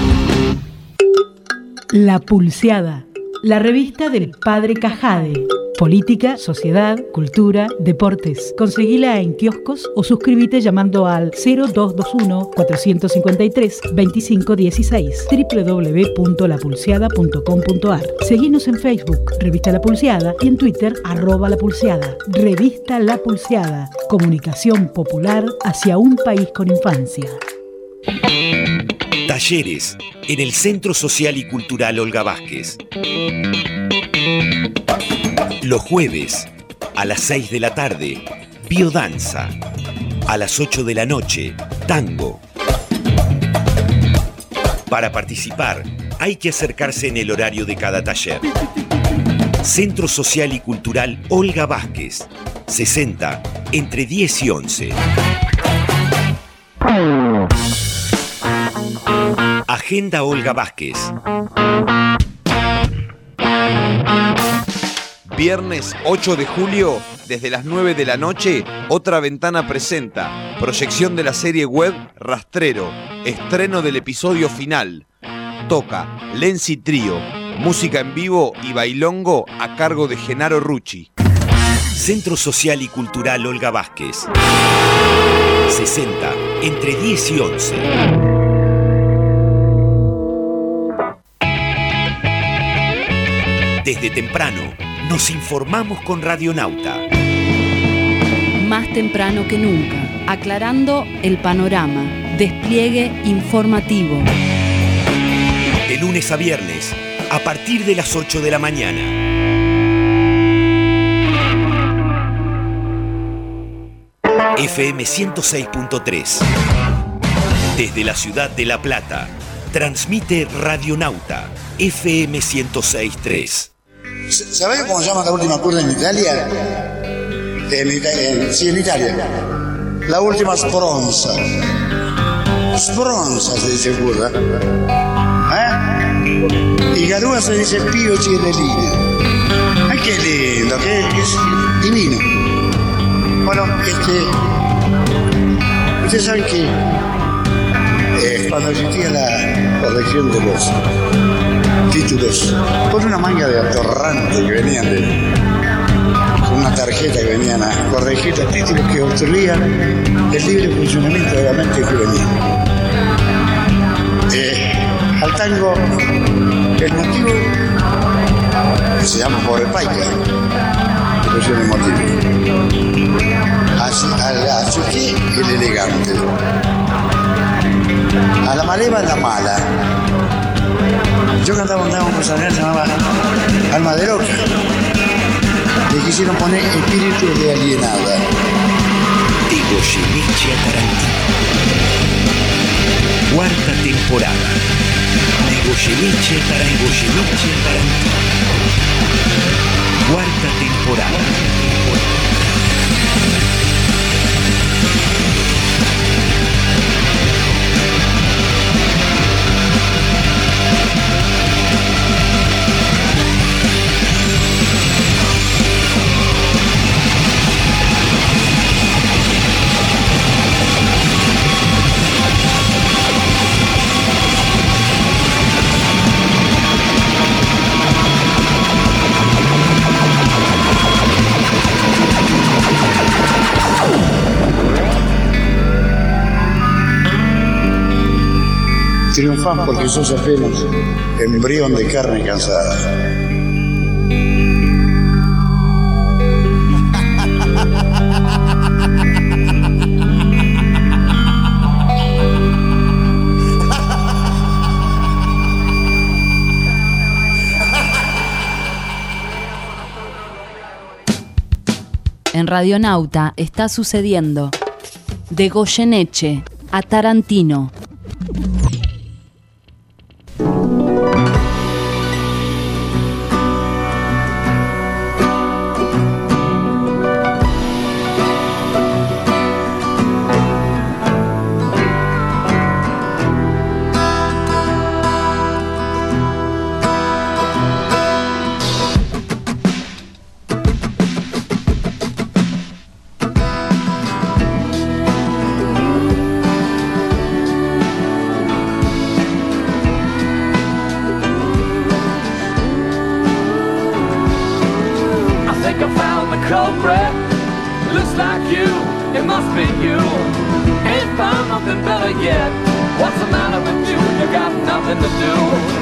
La Pulseada, la revista del Padre Cajade. Política, sociedad, cultura, deportes. Conseguila en kioscos o suscríbete llamando al cero dos dos uno, cuatro cinco tres, dos cinco uno seis doble u doble u doble u punto la pulseada punto com punto a r. Seguinos en Facebook, Revista La Pulseada, y en Twitter, arroba La Pulseada. Revista La Pulseada. Comunicación popular hacia un país con infancia. Talleres en el Centro Social y Cultural Olga Vázquez. Los jueves a las seis de la tarde, biodanza. A las ocho de la noche, tango. Para participar, hay que acercarse en el horario de cada taller. Centro Social y Cultural Olga Vázquez, sesenta, entre diez y once. Agenda Olga Vázquez. Viernes ocho de julio, desde las nueve de la noche, Otra Ventana presenta proyección de la serie web Rastrero, estreno del episodio final. Toca Lenzi Trío, música en vivo y bailongo a cargo de Genaro Rucci. Centro Social y Cultural Olga Vázquez, sesenta, entre diez y once. Desde temprano nos informamos con Radionauta. Más temprano que nunca, aclarando el panorama. Despliegue informativo. De lunes a viernes, a partir de las ocho de la mañana. F M ciento seis punto tres. Desde la ciudad de La Plata, transmite Radionauta, F M ciento seis punto tres. ¿Sabés cómo se llama la última curva en Italia? En, en, sí, en Italia. La última Spronza. Spronza se dice curva. ¿Eh? Y Garúa se dice Pío Cielelina. ¡Ay, qué lindo! ¡Qué, qué divino! Bueno, este... Ustedes saben que eh, cuando existía la corrección de los títulos por una manga de atorrantes que venían de con una tarjeta que venían a corregir los títulos que obstruían el libre funcionamiento de la mente juvenil. Eh, al tango, el motivo que se llama Pobre Paica, que pusieron el motivo. A Chuquí, el elegante. A la maleva, la mala. Yo cantaba un tango personal que se llamaba Alma de Loca. Le quisieron poner Espíritu de Alienada. De Goyeneche a Tarantino. Cuarta temporada. De Goyeneche a Tarantino. Cuarta temporada. Triunfan porque sos apenas embrión de carne cansada. En Radionauta está sucediendo de Goyeneche a Tarantino. be you. Ain't found nothing better yet. What's the matter with you? You got nothing to do.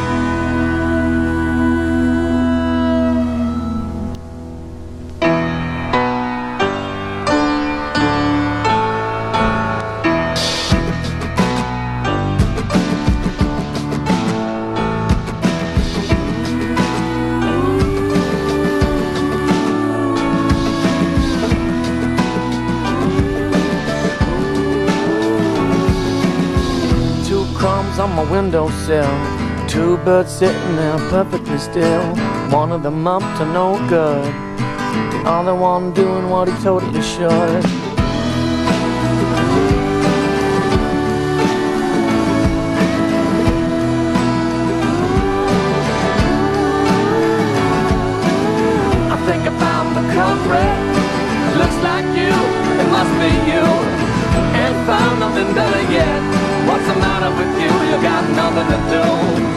On my windowsill, two birds sitting there perfectly still. One of them up to no good, the other one doing what he totally should. I think I found the culprit. It looks like you, it must be you. Ain't found nothing better yet. What's the matter with you? You got nothing to do.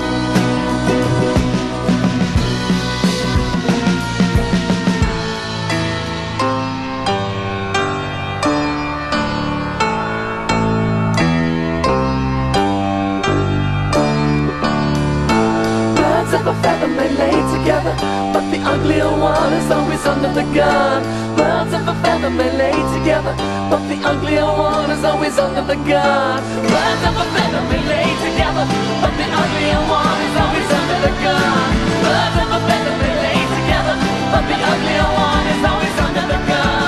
Birds of a feather may lay together, but the uglier one is always under the gun. Birds of a feather may lay together, but the uglier one is always under the gun. Birds of a feather may lay together, but the uglier one is always under the gun. Birds of a feather may lay together, but the uglier one is always under the gun.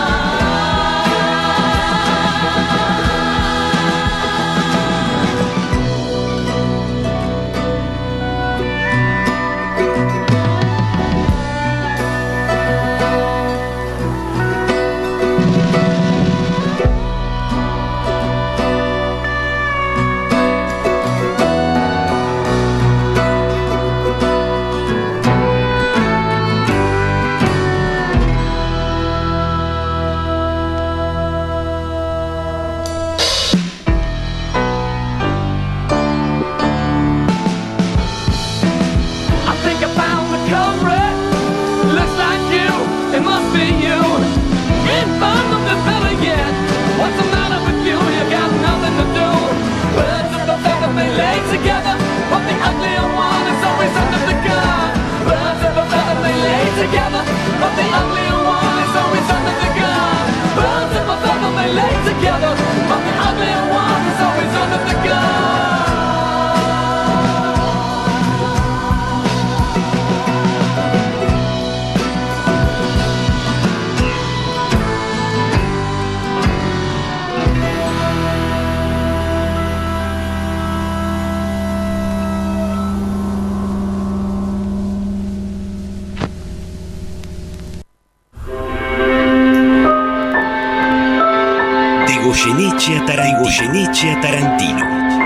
Goyeneche a Tarantino. Goyeneche a Tarantino.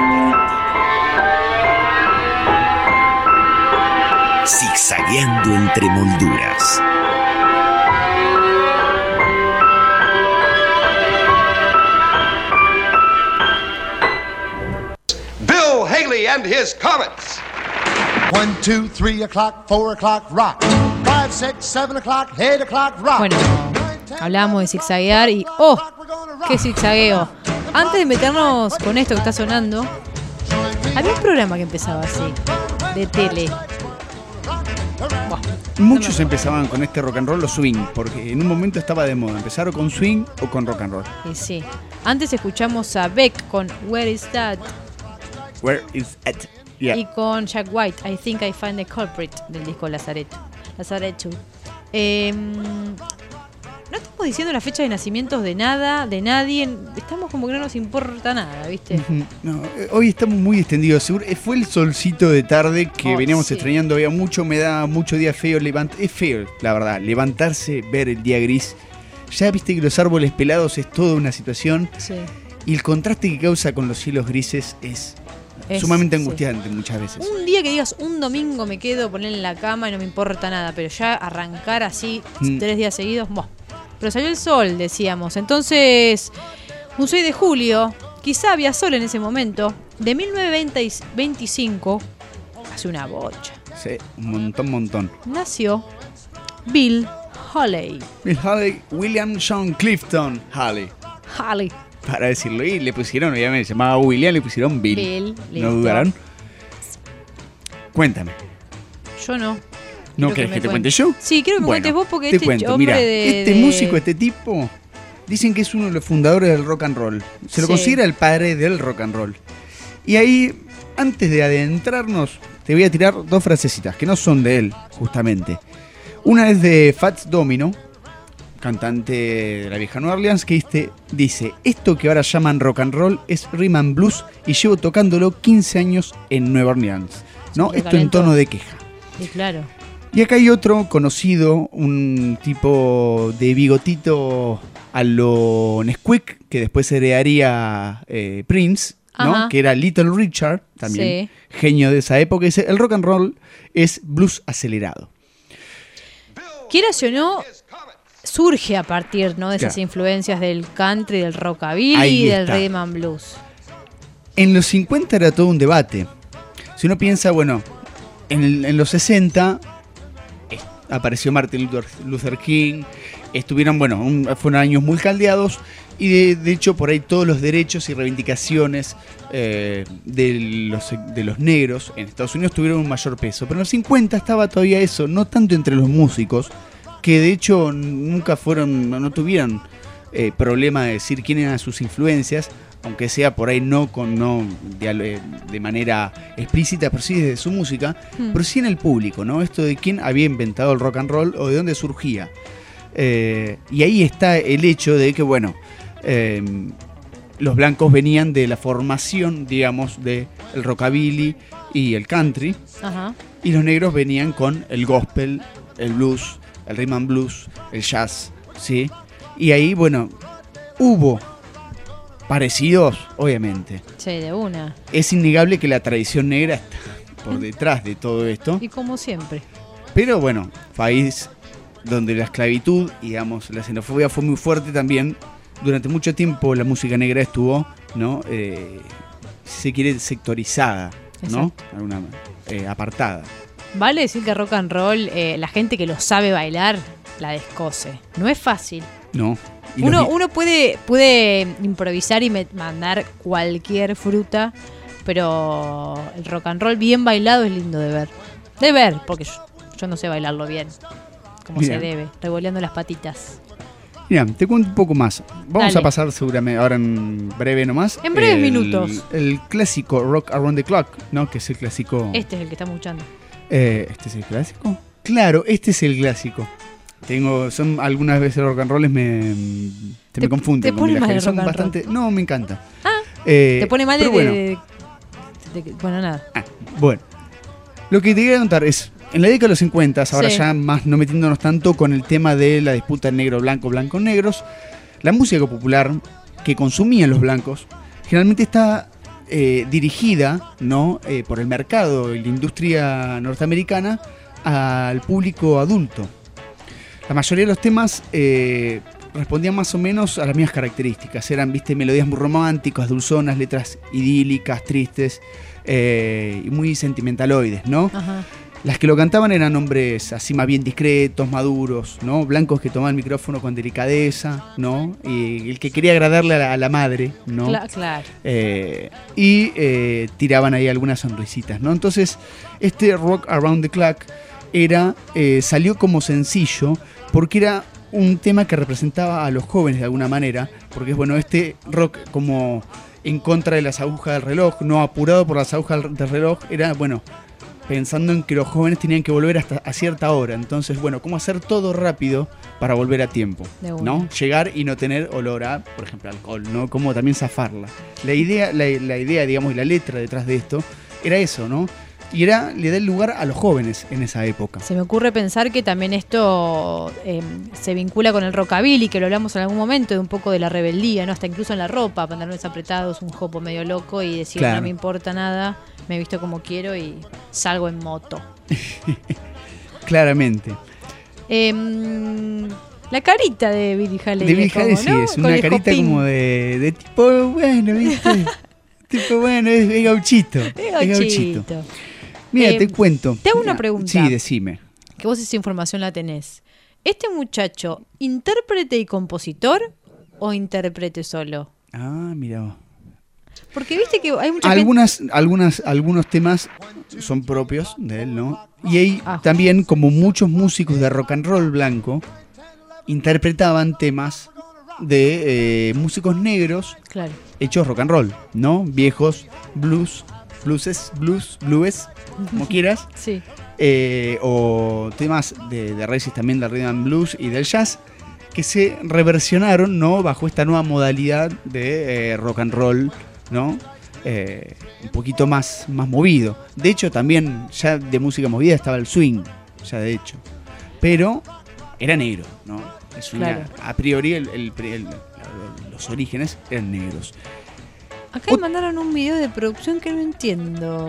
Zigzagueando entre molduras. Bill Haley and his Comets. One, two, three o'clock, four o'clock, rock. Five, six, seven o'clock, eight o'clock, rock. Bueno, hablamos de zigzaguear y ¡oh! ¡Qué zigzagueo! Antes de meternos con esto que está sonando, había un programa que empezaba así, de tele. Buah, Muchos empezaban con este rock and roll o swing, porque en un momento estaba de moda. Empezaron con swing o con rock and roll. Y sí. Antes escuchamos a Beck con Where Is That? Where is it? Yeah. Y con Jack White, I Think I Find the Culprit, del disco Lazareto. Lazareto. Eh, no estamos diciendo la fecha de nacimientos de nada, de nadie. Estamos como que no nos importa nada, ¿viste? No, hoy estamos muy extendidos. Seguro, fue el solcito de tarde que oh, veníamos sí. extrañando. Había mucha humedad, mucho día feo. Levant- es feo, la verdad. Levantarse, ver el día gris. Ya viste que los árboles pelados es toda una situación. Sí. Y el contraste que causa con los cielos grises es, es sumamente angustiante sí. muchas veces. Un día que digas, un domingo me quedo, poner en la cama y no me importa nada. Pero ya arrancar así mm. tres días seguidos, ¡buah! Pero salió el sol, decíamos. Entonces, un seis de julio, quizá había sol en ese momento, de mil novecientos veinticinco, hace una bocha. Sí, un montón, montón. Nació Bill Haley. Bill Haley, William John Clifton Haley. Haley. Para decirlo. Y le pusieron, obviamente, se llamaba William, le pusieron Bill. Bill, ¿No listo. dudaron? Cuéntame. Yo no. ¿No Quiero querés me que te cuente. cuente yo? Sí, quiero que me Bueno, cuentes vos porque te este cuento. hombre Mirá, de... este de- músico, este tipo, dicen que es uno de los fundadores del rock and roll. Se lo Sí. considera el padre del rock and roll. Y ahí, antes de adentrarnos, te voy a tirar dos frasecitas que no son de él, justamente. Una es de Fats Domino, cantante de la vieja Nueva Orleans, que dice, dice, esto que ahora llaman rock and roll es rhythm and blues y llevo tocándolo quince años en Nueva Orleans. ¿No? Se Esto en calentó. tono de queja. Sí, claro. Y acá hay otro conocido, un tipo de bigotito a lo Nesquik, que después heredaría eh, Prince, ¿no? Ajá. Que era Little Richard, también Sí. genio de esa época. Dice, el rock and roll es blues acelerado. Quieras o no, surge a partir, ¿no? de esas Claro. influencias del country, del rockabilly Ahí y del está. rhythm and blues. En los cincuenta era todo un debate. Si uno piensa, bueno, en, el- en los sesenta eh, apareció Martin Luther, Luther King, estuvieron, bueno, un- fueron años muy caldeados y de, de hecho por ahí todos los derechos y reivindicaciones eh, de, los, de los negros en Estados Unidos tuvieron un mayor peso. Pero en los cincuenta estaba todavía eso, no tanto entre los músicos, que de hecho nunca fueron, no, no tuvieron eh, problema de decir quién eran sus influencias, aunque sea por ahí no con no de, de manera explícita, pero sí desde su música, Hmm. pero sí en el público, ¿no? Esto de quién había inventado el rock and roll o de dónde surgía. Eh, y ahí está el hecho de que, bueno, eh, los blancos venían de la formación, digamos, del rockabilly y el country, Ajá. y los negros venían con el gospel, el blues, el rhythm and blues, el jazz, ¿sí? Y ahí, bueno, hubo parecidos, obviamente. Sí, de una. Es innegable que la tradición negra está por detrás de todo esto. Y como siempre. Pero bueno, país donde la esclavitud, digamos, la xenofobia fue muy fuerte también. Durante mucho tiempo la música negra estuvo, ¿no? Eh, si se quiere, sectorizada, ¿no? Alguna, eh, apartada. Vale decir que rock and roll, eh, la gente que lo sabe bailar, la descose. No es fácil. No. Y Uno, los- uno puede, puede improvisar y me- mandar cualquier fruta, pero el rock and roll bien bailado es lindo de ver. De ver, porque yo, yo no sé bailarlo bien, como Mira. se debe, revoleando las patitas. Mira, te cuento un poco más. Vamos Dale. a pasar seguramente ahora en breve nomás. En breves el- minutos. El clásico Rock Around the Clock, ¿no? Que es el clásico. Este es el que estamos escuchando. Eh, ¿Este es el clásico? Claro, este es el clásico. Tengo, son algunas veces los rock and rolls me, se me confunden. te con pone mi mal el lejanía. Son rock and roll. bastante. No, me encanta. Ah, Eh, te pone mal de, pero bueno, de- de- de- Bueno, nada. bueno, lo que te quería contar es, en la década de los cincuenta, ahora Sí. ya más no metiéndonos tanto con el tema de la disputa negro-blanco, blanco-negros, la música popular que consumían los blancos generalmente está eh, dirigida, ¿no? eh, por el mercado y la industria norteamericana al público adulto. La mayoría de los temas eh, respondían más o menos a las mismas características. Eran, viste, melodías muy románticas, dulzonas, letras idílicas, tristes eh, y muy sentimentaloides, ¿no? Ajá. Las que lo cantaban eran hombres así más bien discretos, maduros, ¿no? Blancos que tomaban el micrófono con delicadeza, ¿no? Y el que quería agradarle a la, a la madre, ¿no? Cla- claro. Eh, y eh, tiraban ahí algunas sonrisitas, ¿no? Entonces, este Rock Around the Clock era, eh, salió como sencillo porque era un tema que representaba a los jóvenes de alguna manera, porque es, bueno, este rock como en contra de las agujas del reloj, no apurado por las agujas del reloj, era, bueno, pensando en que los jóvenes tenían que volver hasta a cierta hora. Entonces, bueno, cómo hacer todo rápido para volver a tiempo, De una. ¿no? Llegar y no tener olor a, por ejemplo, alcohol, ¿no? Cómo también zafarla. La idea, la, la idea, digamos, y la letra detrás de esto era eso, ¿no? Y era, le da el lugar a los jóvenes en esa época. Se me ocurre pensar que también esto eh, se vincula con el rockabilly, que lo hablamos en algún momento, de un poco de la rebeldía, ¿no? Hasta incluso en la ropa, pantalones apretados, un jopo medio loco y decir, Claro. no me importa nada, me he visto como quiero y salgo en moto. Claramente. Em, la carita de Billie Holiday. De Billie como, Holiday sí, ¿no? es Con una el carita jopín. como de, de tipo, bueno, ¿viste? Tipo, bueno, es, es gauchito. Es gauchito. Mira, Eh, te cuento. te hago una Mira, pregunta. Sí, decime. Que vos esa información la tenés. ¿Este muchacho, intérprete y compositor o intérprete solo? Ah, mira. Porque viste que hay mucha algunas, gente... algunas, algunos temas son propios de él, ¿no? Y ahí Ah. también, como muchos músicos de rock and roll blanco, interpretaban temas de eh, músicos negros Claro. hechos rock and roll, ¿no? Viejos blues, blueses, blues, blues, como quieras. Sí. Eh, o temas de, de raíces también del rhythm and blues y del jazz, que se reversionaron, ¿no? Bajo esta nueva modalidad de eh, rock and roll, ¿no? Eh, un poquito más, más movido. De hecho, también ya de música movida estaba el swing, ya de hecho. Pero era negro, ¿no? El swing, Claro. a, a priori, el, el- el- los orígenes eran negros. Acá me mandaron un video de producción que no entiendo.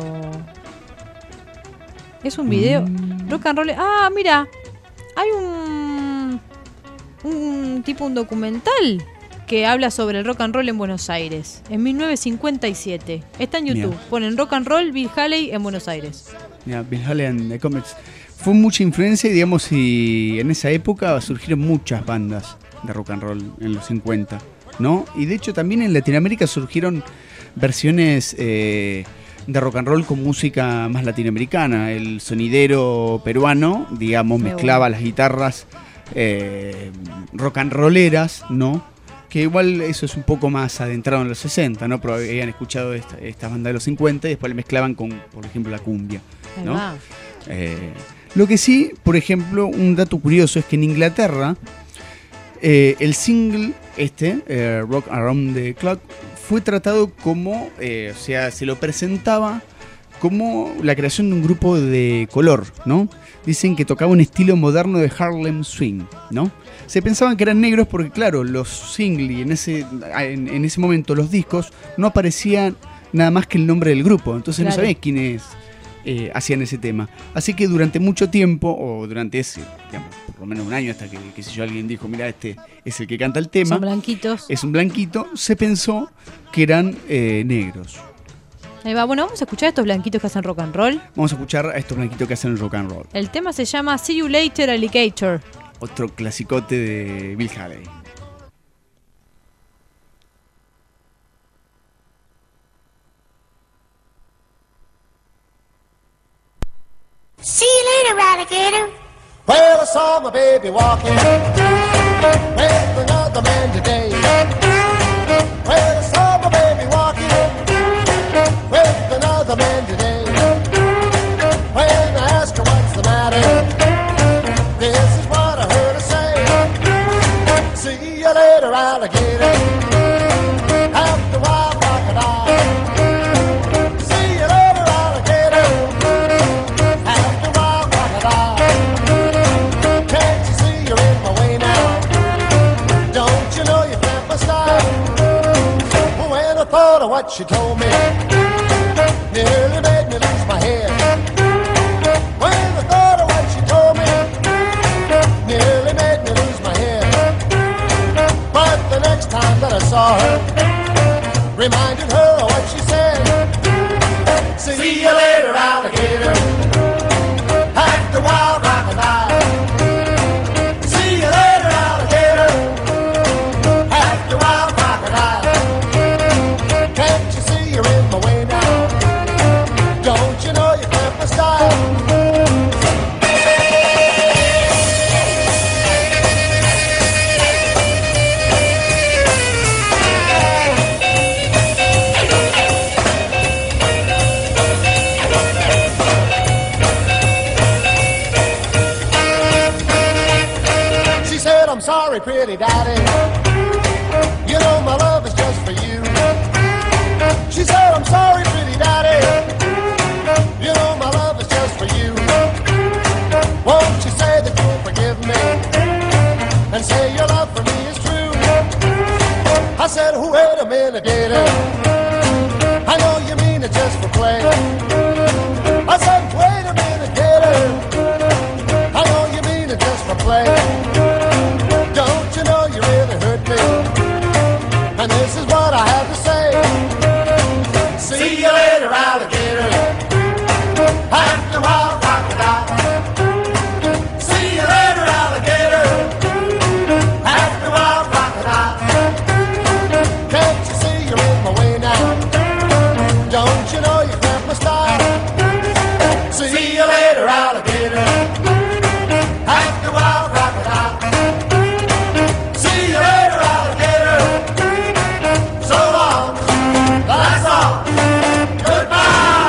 Es un video. Mm. Rock and roll. Ah, mira. Hay un. Un tipo, un documental que habla sobre el rock and roll en Buenos Aires. En mil novecientos cincuenta y siete. Está en YouTube. Mira. Ponen Rock and Roll Bill Haley en Buenos Aires. Mira, Bill Haley and the Comets. Fue mucha influencia y, digamos, y en esa época surgieron muchas bandas de rock and roll en los cincuenta, ¿no? Y de hecho también en Latinoamérica surgieron versiones eh, de rock and roll con música más latinoamericana. El sonidero peruano, digamos, Muy mezclaba bueno. las guitarras eh, rock and rolleras, ¿no? Que igual eso es un poco más adentrado en los sesenta, ¿no? Pero habían escuchado esta, esta banda de los cincuenta y después le mezclaban con, por ejemplo, la cumbia, Ahí ¿no? va. Eh, lo que sí, por ejemplo, un dato curioso es que en Inglaterra eh, el single este, eh, Rock Around the Clock, fue tratado como, eh, o sea, se lo presentaba como la creación de un grupo de color, ¿no? Dicen que tocaba un estilo moderno de Harlem Swing, ¿no? Se pensaban que eran negros porque, claro, los singles y en ese, en, en ese momento los discos no aparecían nada más que el nombre del grupo, entonces Claro. no sabían quiénes eh, hacían ese tema. Así que durante mucho tiempo, o durante ese, digamos, por lo menos un año, hasta que, qué sé yo, alguien dijo, mira, este es el que canta el tema. Son blanquitos. Es un blanquito, se pensó que eran eh, negros. Ahí va. Bueno, vamos a escuchar a estos blanquitos que hacen rock and roll. Vamos a escuchar a estos blanquitos que hacen el rock and roll. El tema se llama See You Later Alligator. Otro clasicote de Bill Haley. See you later, alligator. Well, I saw my baby walking with another man today. Well, I saw my baby walking with another man today. When I asked her what's the matter, this is what I heard her say. See you later, alligator. After a while, crocodile. See you later, alligator. After a while, crocodile. Can't you see you're in my way now? Don't you know you fit my style? When I thought of what she told me, nearly made me lose my head. When I thought of what she told me, nearly made me lose my head. But the next time that I saw her, reminded her of what she said. See you later, alligator. After a while, crocodile. See you later, alligator. After a while, crocodile. Can't you see you're in my way now? Don't you know you can't my style? She said, I'm sorry, pretty daddy. You know my love is just for you. She said, I'm sorry, pretty daddy. You know my love is just for you. Won't you say that you'll forgive me and say your love for me is true? I said, wait a minute, gator. I know you mean it just for play. I said, wait a minute, gator. I know you mean it just for play. Don't you know you really hurt me? And this is what I have to say. See you later, alligator. After a while, crocodile. See you later, alligator. After a while, crocodile. know you cramped my style. See you later, alligator. After a while, crocodile. See you later, alligator. So long, that's all. Goodbye.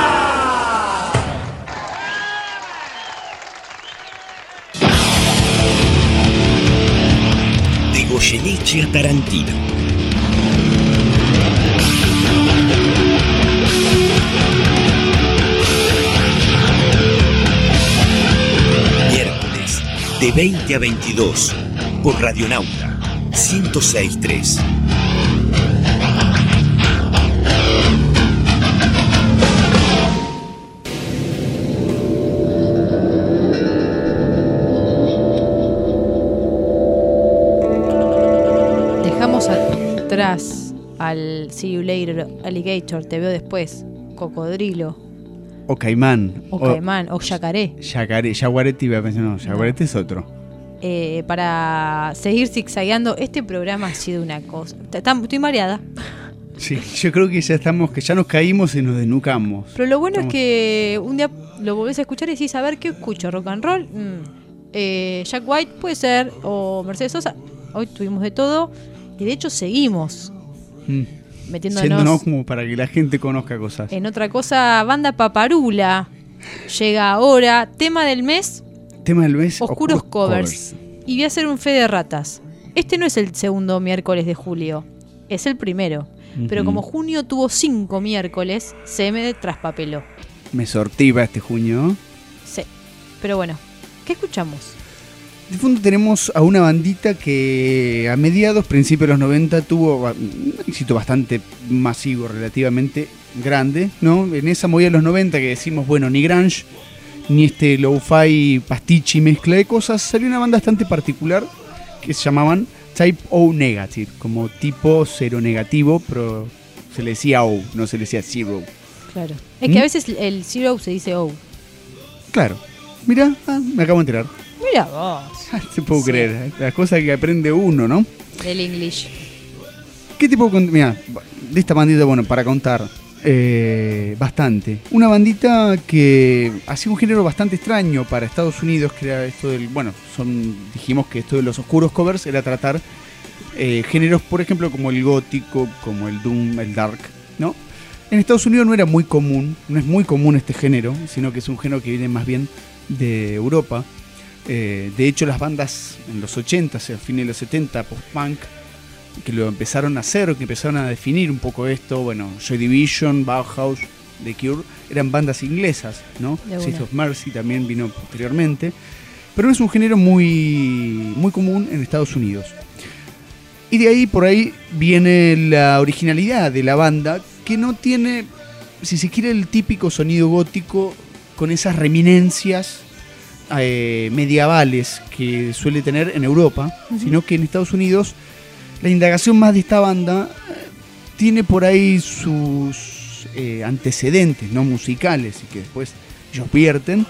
De Goyeneche a Tarantino. Miércoles, de veinte a veintidós, por Radionauta ciento seis punto tres. Dejamos atrás al See You Later, Alligator, te veo después, cocodrilo, O caimán. o caimán, o yacaré, Yacaré, yaguareté iba a pensar, no, yaguareté es otro. eh, para seguir zigzagueando. Este programa ha sido una cosa. Está- Estoy mareada. Sí, yo creo que ya estamos, que ya nos caímos y nos desnucamos. Pero lo bueno Estamos- es que un día lo volvés a escuchar y decís, a ver, ¿qué escucho? ¿Rock and roll? Mm. Eh, Jack White puede ser, o Mercedes Sosa. Hoy tuvimos de todo y de hecho seguimos Mm. metiéndonos Yéndonos como para que la gente conozca cosas. en otra cosa. Banda Paparula llega ahora, tema del mes, Tema del mes, Oscuros Covers. Y voy a hacer un fe de ratas. Este no es el segundo miércoles de julio, es el primero. Pero Ujú. como junio tuvo cinco miércoles, se me traspapeló. Me sortiva este junio. Sí. Pero bueno, ¿qué escuchamos? De fondo tenemos a una bandita que a mediados, principios de los noventa tuvo ba- un éxito bastante masivo, relativamente grande, ¿no? En esa movida de los noventa que decimos, bueno, ni grunge, ni este lo-fi pastiche y mezcla de cosas, salió una banda bastante particular que se llamaban Type O Negative, como tipo cero negativo, pero se le decía O, no se le decía zero. Claro. Es que ¿Mm? a veces el zero se dice O. Claro. Mira, ah, me acabo de enterar. Mira vos. Se puedo Sí. creer, ¿eh? Las cosas que aprende uno, ¿no? Del English. ¿Qué tipo de... Mira, de esta bandita, bueno, para contar, eh, bastante. Una bandita que hacía un género bastante extraño para Estados Unidos, que era esto del... Bueno, son dijimos que esto de los oscuros covers era tratar eh, géneros, por ejemplo, como el gótico, como el doom, el dark, ¿no? En Estados Unidos no era muy común, no es muy común este género, sino que es un género que viene más bien de Europa. Eh, de hecho, las bandas en los ochenta, a fines de los setenta, post-punk, que lo empezaron a hacer, que empezaron a definir un poco esto, bueno, Joy Division, Bauhaus, The Cure, eran bandas inglesas, ¿no? De una. Seeds of Mercy también vino posteriormente, pero no es un género muy, muy común en Estados Unidos. Y de ahí, por ahí, viene la originalidad de la banda, que no tiene, si se quiere, el típico sonido gótico con esas reminencias eh, medievales que suele tener en Europa, Ujú. sino que en Estados Unidos la indagación más de esta banda eh, tiene por ahí sus eh, antecedentes no musicales y que después ellos vierten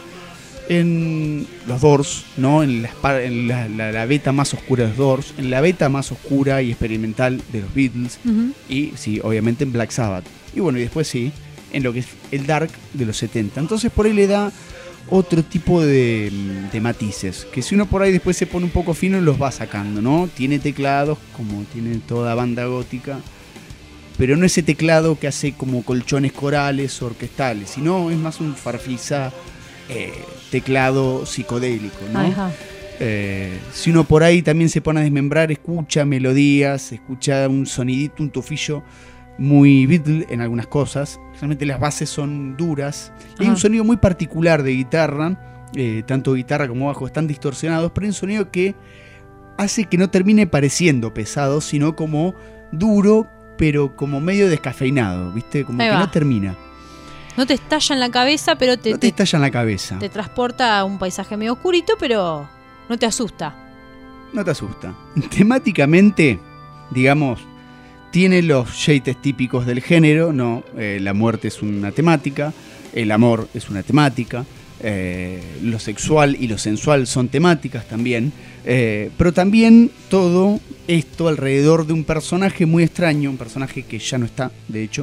en los Doors, ¿no? En, la, espa- en la, la- la beta más oscura de los Doors, en la beta más oscura y experimental de los Beatles Ujú. y sí, obviamente en Black Sabbath. Y bueno, y después sí, en lo que es el dark de los setenta. Entonces por ahí le da otro tipo de, de matices, que si uno por ahí después se pone un poco fino los va sacando, ¿no? Tiene teclados como tiene toda banda gótica, pero no ese teclado que hace como colchones corales o orquestales, sino es más un farfisa eh, teclado psicodélico, ¿no? Ajá. Eh, si uno por ahí también se pone a desmembrar, escucha melodías, escucha un sonidito, un tufillo muy Beatle en algunas cosas. Realmente las bases son duras. Y hay Ajá. un sonido muy particular de guitarra, eh, tanto guitarra como bajo están distorsionados, pero hay un sonido que hace que no termine pareciendo pesado, sino como duro, pero como medio descafeinado, ¿viste? Como Ahí que va. no termina. No te estalla en la cabeza, pero te, No te te, estalla en la cabeza. te transporta a un paisaje medio oscurito, pero no te asusta. No te asusta. Temáticamente, digamos, tiene los shades típicos del género, ¿no? Eh, la muerte es una temática, el amor es una temática, eh, lo sexual y lo sensual son temáticas también, eh, pero también todo esto alrededor de un personaje muy extraño, un personaje que ya no está, de hecho,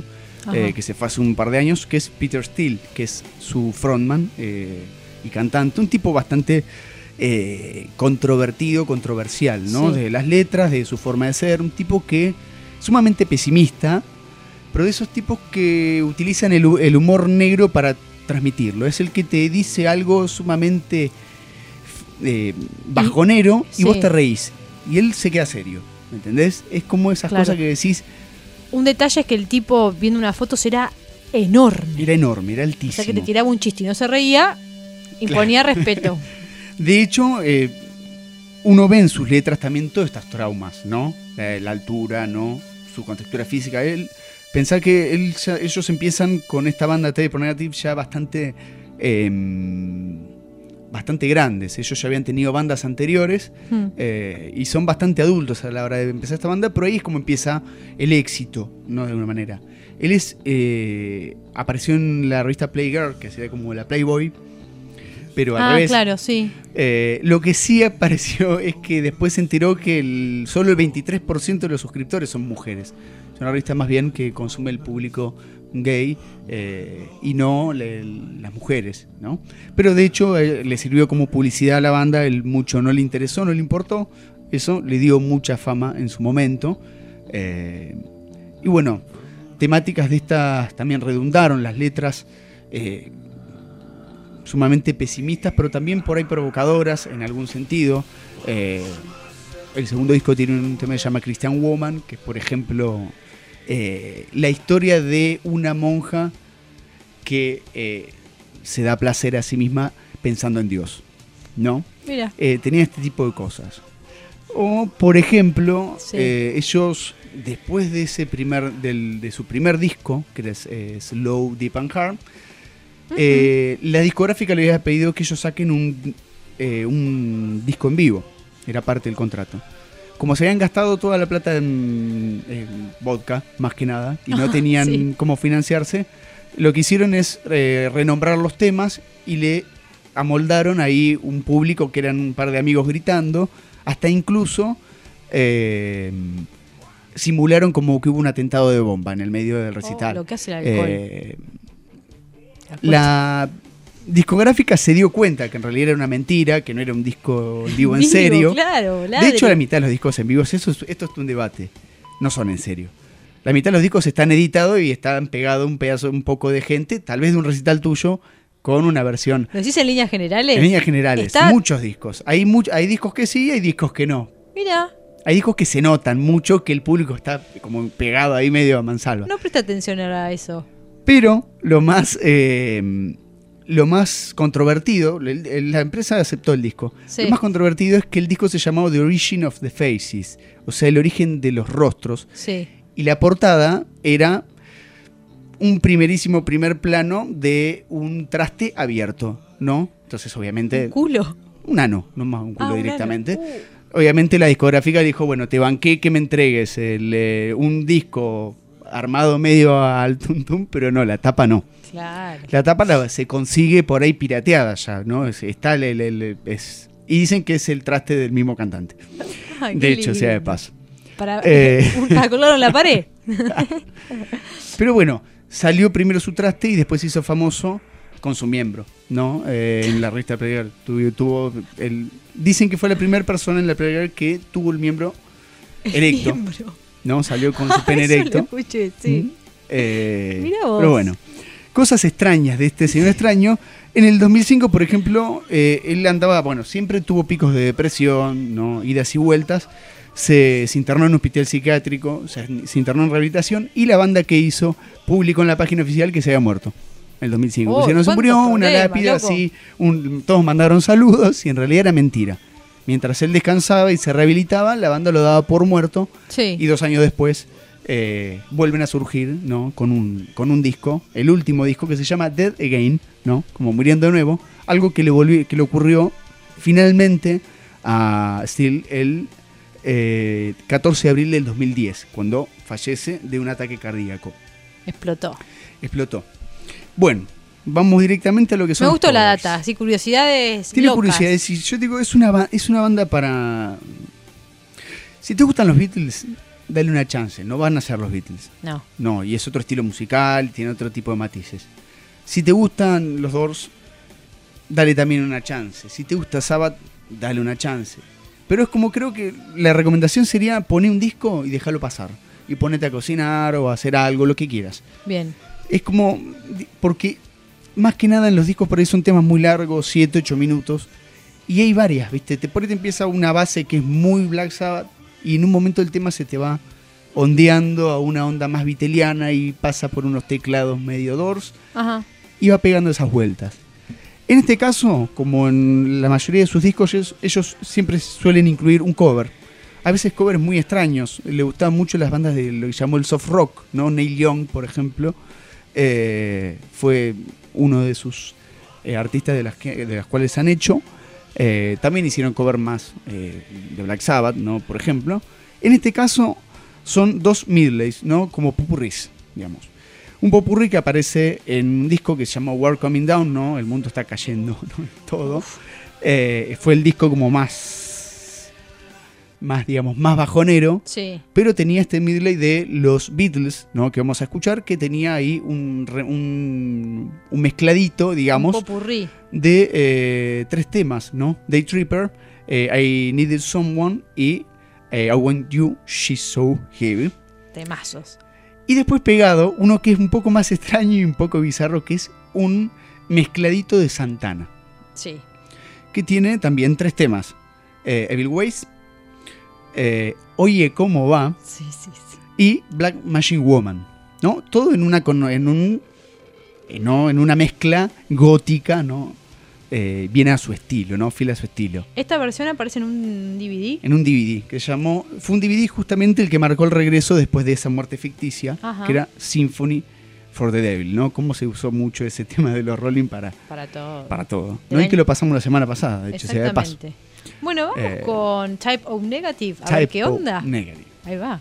eh, que se fue hace un par de años, que es Peter Steele, que es su frontman eh, y cantante, un tipo bastante eh, controvertido, controversial, ¿no? Sí. De las letras, de su forma de ser, un tipo que sumamente pesimista, pero de esos tipos que utilizan el, el humor negro para transmitirlo. Es el que te dice algo sumamente eh, bajonero y, y vos sí. te reís. Y él se queda serio, ¿me entendés? Es como esas Claro. cosas que decís. Un detalle es que el tipo, viendo una foto, será enorme. Era enorme, era O altísimo. sea que te tiraba un chiste y no se reía, imponía Claro. respeto. De hecho, eh, uno ve en sus letras también todos estos traumas, ¿no? La, la altura, ¿no? Su contextura física. Él, pensá que él ya- ellos empiezan con esta banda Teddy Pornogrative ya bastante, eh, bastante grandes. Ellos ya habían tenido bandas anteriores Hmm. eh, y son bastante adultos a la hora de empezar esta banda, pero ahí es como empieza el éxito, ¿no? De alguna manera. Él es eh, apareció en la revista Playgirl, que sería como la Playboy, pero al Ah, revés. claro, sí. Eh, lo que sí apareció es que después se enteró que el, solo el veintitrés por ciento de los suscriptores son mujeres. Es una revista más bien que consume el público gay eh, y no le- las mujeres, ¿no? Pero de hecho eh, le sirvió como publicidad a la banda, él mucho no le interesó, no le importó. Eso le dio mucha fama en su momento. Eh, y bueno, temáticas de estas también redundaron, las letras eh, sumamente pesimistas, pero también por ahí provocadoras en algún sentido. Eh, el segundo disco tiene un tema que se llama Christian Woman, que es, por ejemplo, eh, la historia de una monja que eh, se da placer a sí misma pensando en Dios, ¿no? Mira. Eh, tenía este tipo de cosas. O, por ejemplo, Sí. eh, ellos, después de ese primer, del, de su primer disco, que es eh, Slow, Deep and Hard, eh, la discográfica le había pedido que ellos saquen un, eh, un disco en vivo. Era parte del contrato. Como se habían gastado toda la plata en, en vodka, más que nada, y no Ah, tenían sí. cómo financiarse, lo que hicieron es eh, renombrar los temas y le amoldaron ahí un público que eran un par de amigos gritando, hasta incluso eh, simularon como que hubo un atentado de bomba en el medio del recital. Oh, lo que hace el alcohol. Eh, la discográfica se dio cuenta que en realidad era una mentira, que no era un disco en vivo en Vivo, serio. claro, De ladre. hecho, la mitad de los discos en vivo, eso es- esto es un debate, no son en serio. La mitad de los discos están editados y están pegados un pedazo, un poco de gente, tal vez de un recital tuyo, con una versión. ¿Lo decís en líneas generales? En líneas generales, Está- muchos discos. Hay, much- hay discos que sí, hay discos que no. Mira, Hay discos que se notan mucho, que el público está como pegado ahí medio a mansalva. no presta atención a eso. Pero lo más, eh, lo más controvertido, el- el- la empresa aceptó el disco. Sí. Lo más controvertido es que el disco se llamaba The Origin of the Faces, o sea, el origen de los rostros. Sí. Y la portada era un primerísimo primer plano de un traste abierto, ¿no? Entonces, obviamente... ¿Un culo? Un ano, no más un culo Ah, un directamente. ano. Uh. Obviamente la discográfica dijo, bueno, te banqué que me entregues el, eh, un disco armado medio al tuntum, pero no, la tapa no. Claro. La tapa la- se consigue por ahí pirateada ya, ¿no? Es- Está el, el- el- es- y dicen que es el traste del mismo cantante. Ay, De qué hecho, sea de lindo. paso. Para, Eh. un- para colgarlo en la pared. Pero bueno, salió primero su traste y después se hizo famoso con su miembro, ¿no? Eh, en la revista Playgirl. Tuvo, tuvo el, dicen que fue la primera persona en la Playgirl que tuvo el miembro erecto. Miembro. ¿No? Salió con su pene Eso lo erecto. escuché, sí. Eh, Mirá vos. Pero bueno, cosas extrañas de este señor extraño. En el dos mil cinco, por ejemplo, eh, él andaba, bueno, siempre tuvo picos de depresión, ¿no? Idas y vueltas. Se, se internó en un hospital psiquiátrico, se, se internó en rehabilitación y la banda que hizo publicó en la página oficial que se había muerto en el dos mil cinco. Oh, Pusieron, se cuántos murió, una problemas, lápida loco. así, un- todos mandaron saludos y en realidad era mentira. Mientras él descansaba y se rehabilitaba, la banda lo daba por muerto. Sí. Y dos años después eh, vuelven a surgir, ¿no? Con un, con un disco, el último disco que se llama Dead Again, ¿no? Como muriendo de nuevo. Algo que le, volvió, que le ocurrió finalmente a Steele el eh, catorce de abril del dos mil diez, cuando fallece de un ataque cardíaco. Explotó. Explotó. Bueno, vamos directamente a lo que son Me los gustó la covers. data, así curiosidades. Tiene locas. curiosidades. Si yo digo, es una, ba- es una banda para... Si te gustan los Beatles, dale una chance. No van a ser los Beatles. No. No, y es otro estilo musical, tiene otro tipo de matices. Si te gustan los Doors, dale también una chance. Si te gusta Sabbath, dale una chance. Pero es como, creo que la recomendación sería poner un disco y dejarlo pasar. Y ponete a cocinar o a hacer algo, lo que quieras. Bien. Es como, porque más que nada en los discos por ahí son temas muy largos, siete, ocho minutos. Y hay varias, ¿viste? Te, por ahí te empieza una base que es muy Black Sabbath y en un momento el tema se te va ondeando a una onda más viteliana y pasa por unos teclados medio Doors. Ajá. Y va pegando esas vueltas. En este caso, como en la mayoría de sus discos, ellos, ellos siempre suelen incluir un cover. A veces covers muy extraños. Le gustaban mucho las bandas de lo que llamó el soft rock, ¿no? Neil Young, por ejemplo, eh, fue uno de sus eh, artistas de las, que, de las cuales han hecho. Eh, también hicieron cover más eh, de Black Sabbath, ¿no? Por ejemplo. En este caso son dos medleys, ¿no? Como popurrís, digamos. Un popurrí que aparece en un disco que se llama War Coming Down, ¿no? El mundo está cayendo, ¿no? Todo. Eh, fue el disco como más, más, digamos, más bajonero. Sí. Pero tenía este medley de los Beatles, ¿no? Que vamos a escuchar, que tenía ahí un, un, un mezcladito, digamos. Un popurrí. De eh, tres temas, ¿no? Day Tripper, eh, I Needed Someone y eh, I Want You, She's So Heavy. Temazos. Y después pegado, uno que es un poco más extraño y un poco bizarro, que es un mezcladito de Santana. Sí. Que tiene también tres temas. Eh, Evil Ways, eh, Oye Cómo Va, sí, sí, sí. Y Black Machine Woman, ¿no? Todo en una, en un, ¿no? en una mezcla gótica, ¿no? Eh, viene a su estilo, ¿no? Fiel a su estilo. ¿Esta versión aparece en un D V D? En un D V D, que se llamó... Fue un D V D justamente el que marcó el regreso después de esa muerte ficticia, Ajá. que era Symphony for the Devil, ¿no? Cómo se usó mucho ese tema de los Rolling para... Para todo. Para todo. De No es ven- que lo pasamos la semana pasada, de hecho, se da de paso. Exactamente. Bueno, vamos Eh, con Type of Negative. A Type ver qué O onda. Negative. Ahí va.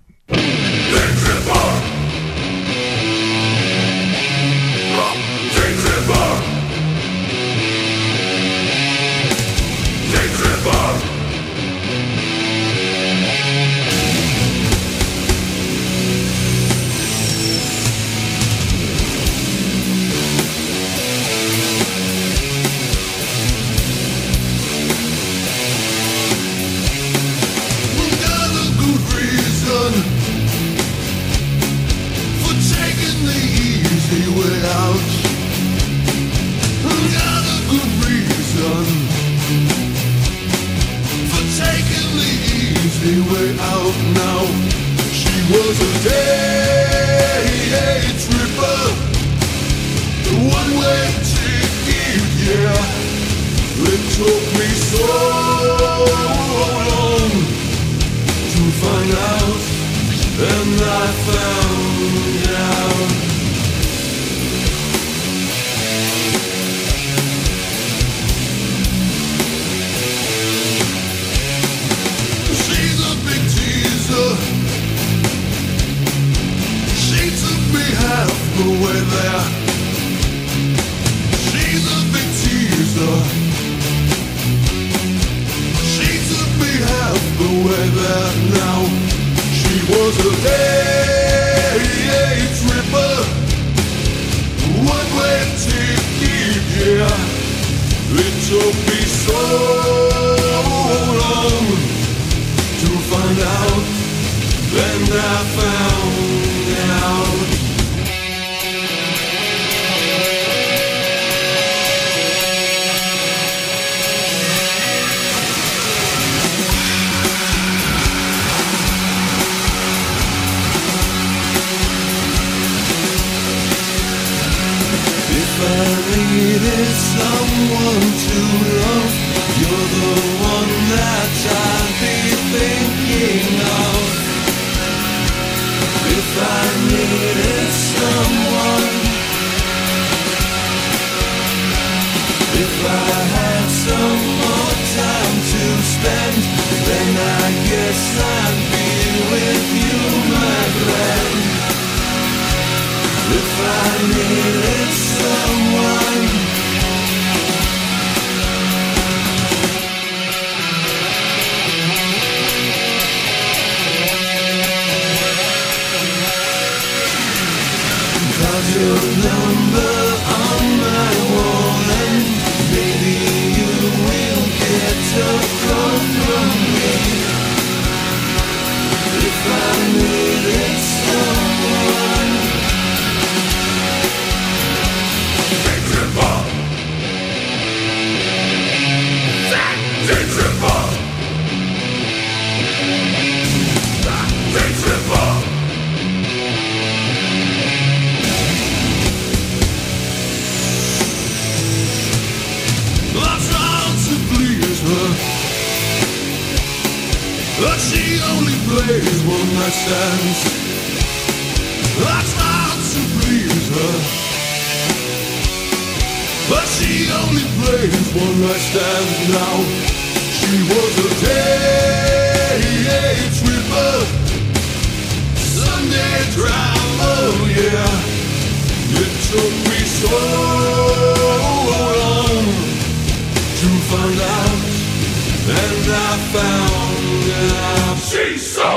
Way out now. She was a day tripper, the one-way ticket, yeah. It took me so long to find out, and I found out. She's a big teaser. She took me half the way there. She's a big teaser. She took me half the way there now. She was a day tripper, one-way ticket, yeah. It took me so long to find out, and I found out. If I needed someone to love, you're the one that I'd be thinking of. If I needed someone, if I had some more time to spend, then I guess I'd be with you, my friend. If I needed someone, plays one night stands. I tried to please her, but she only plays one night stands now. She was a day tripper, Sunday drama, yeah. It took me so long to find out, and I found out she's so.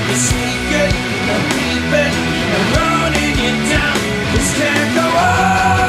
Sneaking and peeping and running it down. This can't go on.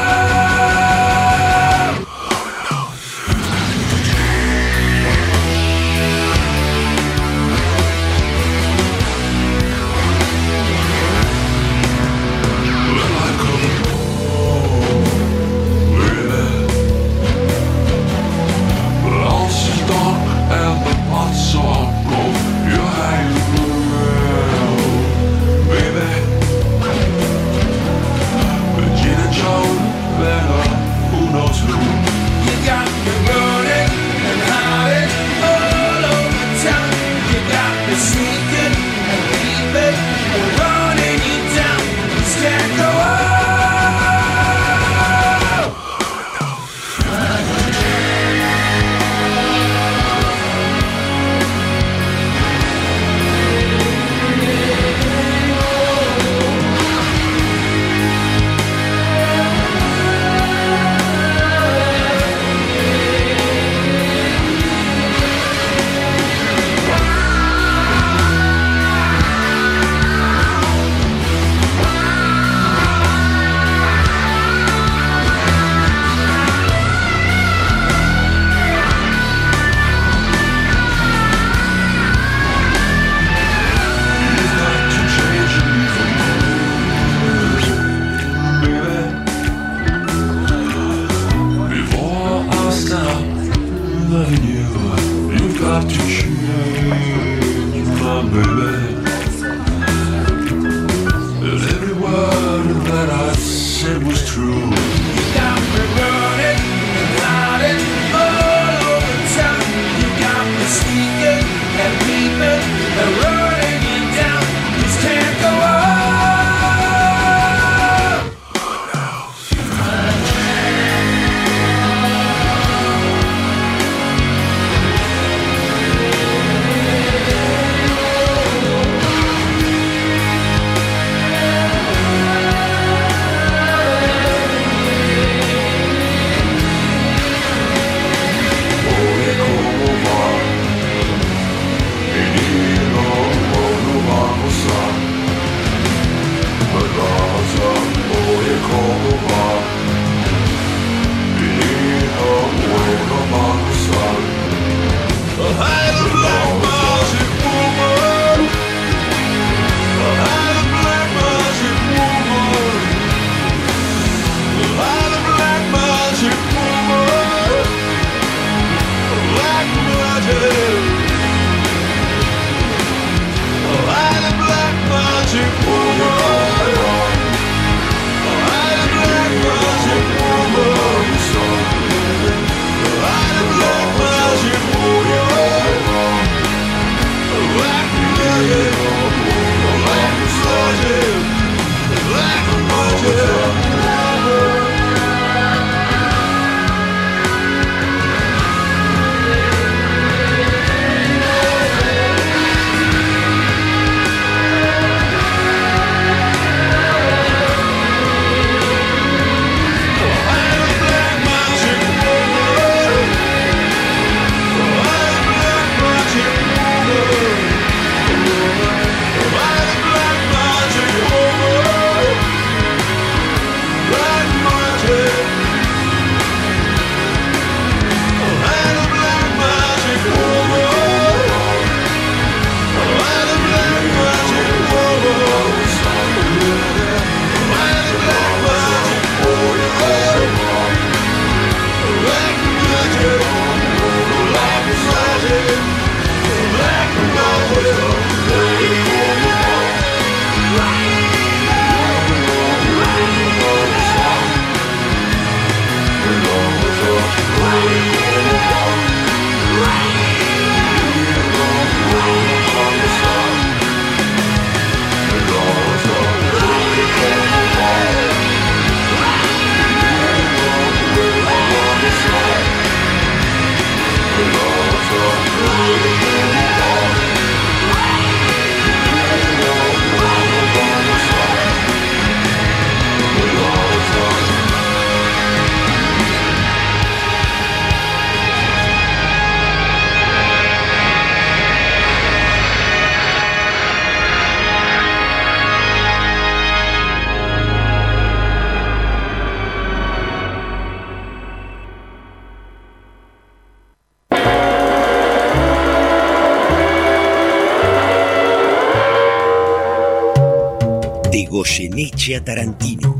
Goyeneche a Tarantino.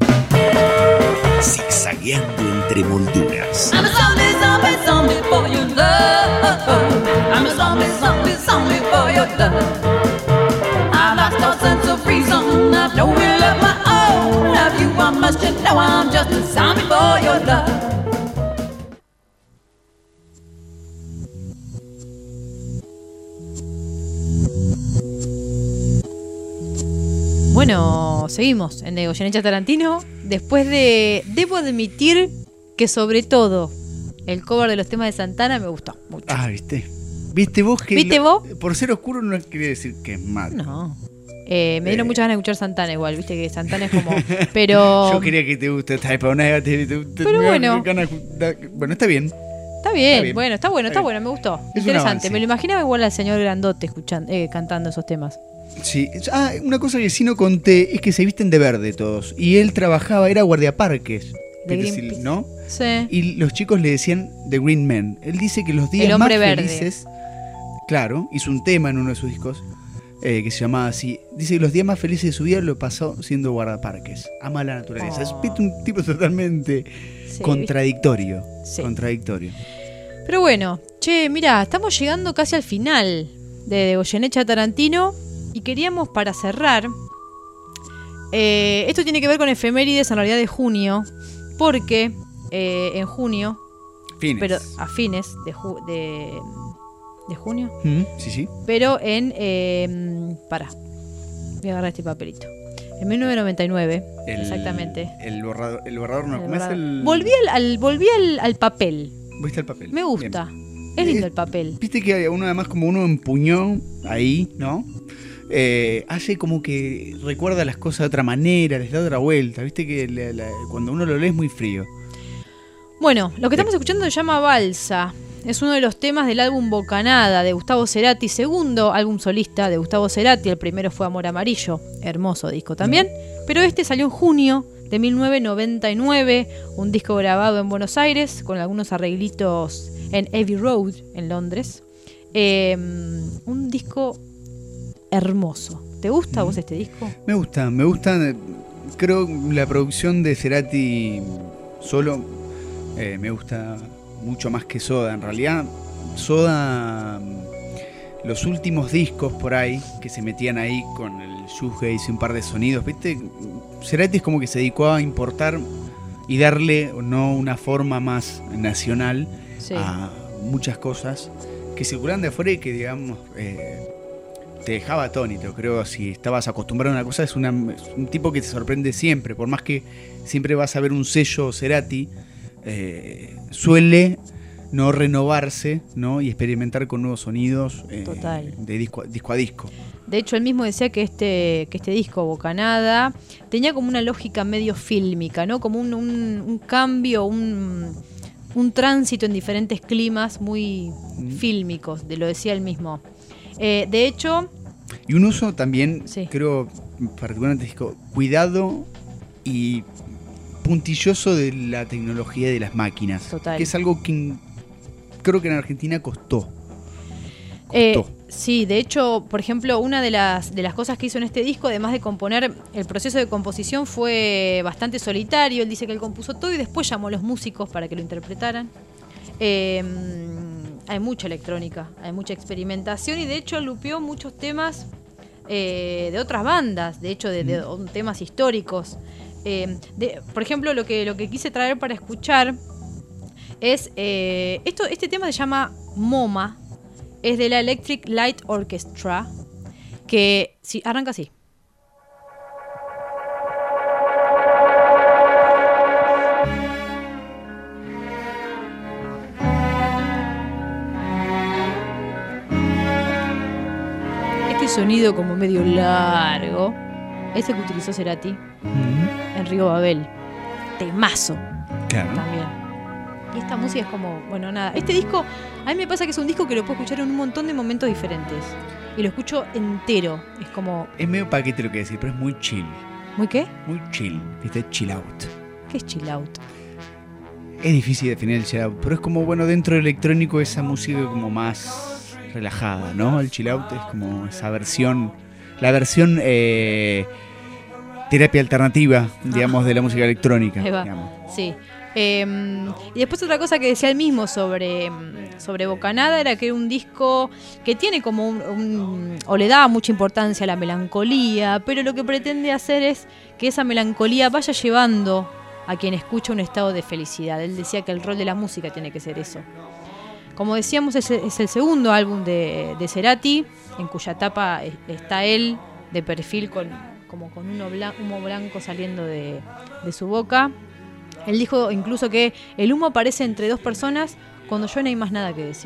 Zigzagueando entre molduras. I'm a zombie, zombie, zombie for your love. I'm a zombie, zombie, zombie for your love. I lost all sense of reason. I don't really love my own. Love you, I must you know I'm just a zombie for your love. Bueno, seguimos en de Goyeneche a Tarantino. Después de... Debo admitir que sobre todo el cover de los temas de Santana me gustó mucho. Ah, ¿viste? ¿Viste vos que... ¿Viste lo- vos? Por ser oscuro no quiere decir que es malo. No. Eh, me dieron muchas ganas de escuchar Santana igual, viste que Santana es como... Pero... Yo quería que te guste Type of Negative. Pero bueno. Bueno, está bien. Está bien, Está bien. bueno, está bueno, está, Está bueno, me gustó. Es un Interesante. avance. Me lo imaginaba igual al señor Grandote escuchando, eh, cantando esos temas. Sí. Ah, una cosa que sí no conté es que se visten de verde todos. Y él trabajaba, era guardiaparques. De Peter Greenpeace. Sil- ¿no? Sí. Y los chicos le decían The Green Man. Él dice que los días El más hombre verde. felices. Claro, hizo un tema en uno de sus discos eh, que se llamaba así. Dice que los días más felices de su vida lo pasó siendo guardaparques. Ama la naturaleza. Es un tipo totalmente Sí, contradictorio. Sí. Contradictorio. Pero bueno, che, mira, estamos llegando casi al final de, de Goyeneche a Tarantino y queríamos para cerrar, eh, esto tiene que ver con efemérides en realidad de junio, porque eh, en junio, Fines. pero a fines de, ju- de, de junio, Mm, sí, sí. pero en, eh, para, voy a agarrar este papelito, en mil novecientos noventa y nueve, El- exactamente. El borrador, el borrador no, El ¿cómo es borrador. el...? Volví, al, al- volví al, al papel. ¿Viste el papel? Me gusta. Bien. Es lindo Eh, el papel. Viste que uno además como uno empuñó ahí, ¿no? Eh, hace como que recuerda las cosas de otra manera, les da otra vuelta. Viste que la- la- cuando uno lo lee es muy frío. Bueno, lo que estamos escuchando se llama Balsa. Es uno de los temas del álbum Bocanada de Gustavo Cerati, segundo álbum solista de Gustavo Cerati. El primero fue Amor Amarillo, hermoso disco también. Pero este salió en junio de mil novecientos noventa y nueve, un disco grabado en Buenos Aires con algunos arreglitos en Abbey Road, en Londres. Eh, un disco hermoso. ¿Te gusta a vos este disco? Me gusta, me gusta. eh, Creo la producción de Cerati solo eh, me gusta mucho más que Soda. En realidad, Soda, mm, los últimos discos por ahí que se metían ahí con el shoegaze y un par de sonidos, ¿viste? Cerati es como que se dedicó a importar y darle no una forma más nacional Sí. a muchas cosas que circulan de afuera y que, digamos, eh, te dejaba atónito. Creo si estabas acostumbrado a una cosa, es, una, es un tipo que te sorprende siempre, por más que siempre vas a ver un sello Cerati, eh, suele no renovarse, ¿no? Y experimentar con nuevos sonidos eh, Total. de disco, disco a disco. De hecho, él mismo decía que este, que este disco, Bocanada, tenía como una lógica medio fílmica, ¿no? Como un, un- un cambio, un, un tránsito en diferentes climas muy fílmicos, de lo decía él mismo. Eh, de hecho, Y un uso también, Sí. creo, particularmente disco, cuidado y puntilloso de la tecnología y de las máquinas. Total. Que es algo que en- creo que en Argentina costó. Eh, Costó. sí, de hecho, por ejemplo, una de las, de las cosas que hizo en este disco, además de componer, el proceso de composición fue bastante solitario. Él dice que él compuso todo y después llamó a los músicos para que lo interpretaran. Eh, hay mucha electrónica, hay mucha experimentación y de hecho lupeó muchos temas eh, de otras bandas, de hecho de, de temas históricos. Eh, de- por ejemplo, lo que, lo que quise traer para escuchar es, eh, esto, este tema se llama MoMA, es de la Electric Light Orchestra, que sí, arranca así. Este sonido como medio largo, ese que utilizó Cerati en Río Babel. Temazo Claro. también. Y esta música es como, bueno, nada. Este disco, a mí me pasa que es un disco que lo puedo escuchar en un montón de momentos diferentes. Y lo escucho entero. Es como, Es medio paquete lo que decir, pero es muy chill. ¿muy qué? Muy chill. ¿Viste? Chill out. ¿Qué es chill out? Es difícil definir el chill out, pero es como, bueno, dentro del electrónico esa música como más relajada, ¿no? El chill out es como esa versión, la versión eh, terapia alternativa, digamos, de la música electrónica. Ahí va. Digamos. Sí. Eh, y después otra cosa que decía él mismo sobre, sobre Bocanada era que era un disco que tiene como un, un... o le daba mucha importancia a la melancolía, pero lo que pretende hacer es que esa melancolía vaya llevando a quien escucha un estado de felicidad. Él decía que el rol de la música tiene que ser eso. Como decíamos, es, es el segundo álbum de, de Cerati, en cuya tapa está él de perfil con, como con humo blanco, humo blanco saliendo de, de su boca. Él dijo incluso que el humo aparece entre dos personas cuando ya no hay más nada que decir.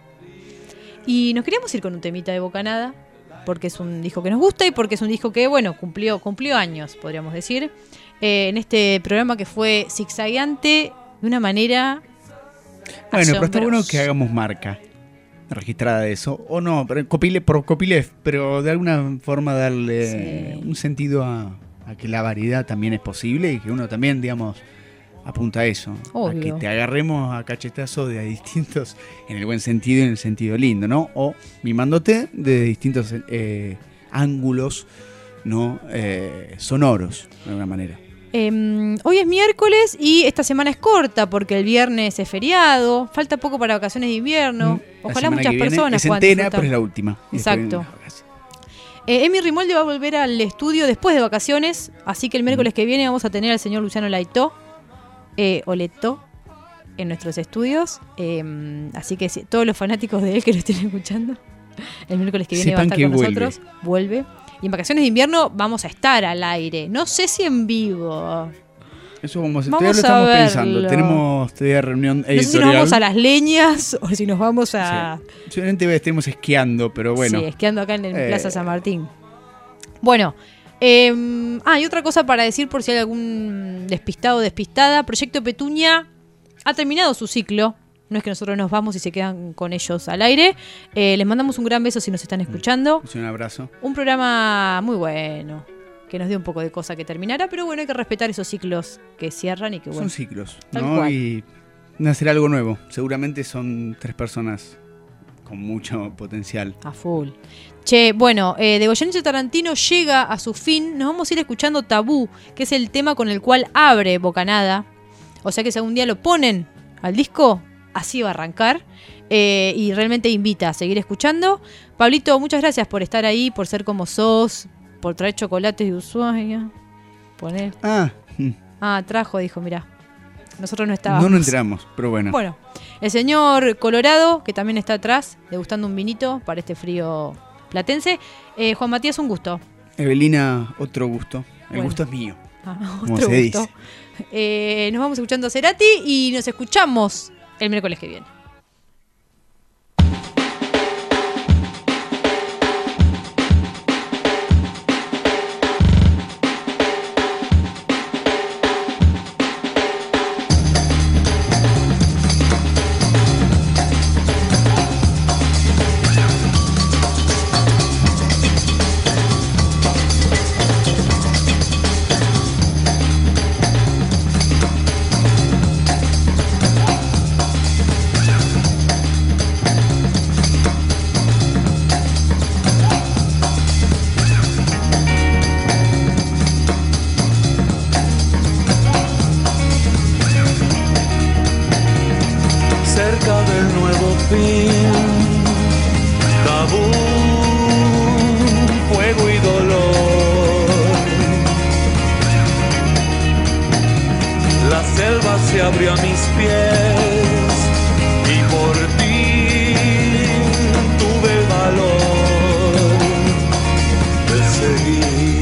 Y nos queríamos ir con un temita de Bocanada, porque es un disco que nos gusta y porque es un disco que, bueno, cumplió, cumplió años, podríamos decir, eh, en este programa que fue zigzagueante de una manera Bueno, pero está asombrosa. bueno que hagamos marca registrada de eso, o no, pero copile, por copyleft, pero de alguna forma darle Sí. un sentido a, a que la variedad también es posible y que uno también, digamos, apunta a eso, Obvio. a que te agarremos a cachetazos de distintos, en el buen sentido y en el sentido lindo, ¿no? O mimándote de distintos eh, ángulos, ¿no? Eh, sonoros, de alguna manera. Eh, hoy es miércoles y esta semana es corta porque el viernes es feriado, falta poco para vacaciones de invierno. Mm, La Ojalá semana muchas que viene personas es puedan entera, disfrutar. pero es la última. Y después Exacto. vienen las vacaciones. Eh, Emi Rimoldi va a volver al estudio después de vacaciones, así que el miércoles que viene vamos a tener al señor Luciano Laitó, eh, o Letó, en nuestros estudios. Eh, así que si, todos los fanáticos de él que lo estén escuchando, el miércoles que viene va a Sepan estar que con vuelve. nosotros. Vuelve. Y en vacaciones de invierno vamos a estar al aire. No sé si en vivo. Eso vamos, Vamos todavía lo a estamos verlo. pensando. Tenemos todavía reunión editorial. No sé si nos vamos a las leñas o si nos vamos a... Sí. Seguramente estemos esquiando, pero bueno. Sí, esquiando acá en el Eh. Plaza San Martín. Bueno, eh, ah, y otra cosa para decir por si hay algún despistado o despistada. Proyecto Petunia ha terminado su ciclo. No es que nosotros nos vamos y se quedan con ellos al aire. Eh, les mandamos un gran beso si nos están escuchando. Un abrazo. Un programa muy bueno, que nos dio un poco de cosa que terminara, pero bueno, hay que respetar esos ciclos que cierran y que bueno. Son ciclos, Tal ¿no? cual. Y nacerá algo nuevo. Seguramente son tres personas con mucho potencial. A full. Che, bueno, eh, de Goyeneche Tarantino llega a su fin. Nos vamos a ir escuchando Tabú, que es el tema con el cual abre Bocanada. O sea que si algún día lo ponen al disco, así va a arrancar. Eh, y realmente invita a seguir escuchando. Pablito, muchas gracias por estar ahí, por ser como sos, por traer chocolates de Ushuaia. Poner. Ah, mm. Ah, trajo, dijo, mirá. Nosotros no estábamos. no nos enteramos, pero bueno. Bueno, el señor Colorado, que también está atrás, degustando un vinito para este frío platense. Eh, Juan Matías, un gusto. Evelina, otro gusto. El Bueno. gusto es mío. Ah, como otro se gusto. dice. Eh, nos vamos escuchando a Cerati y nos escuchamos el miércoles que viene. Cerca del nuevo fin, tabú, fuego y dolor. La selva se abrió a mis pies y por ti tuve el valor de seguir.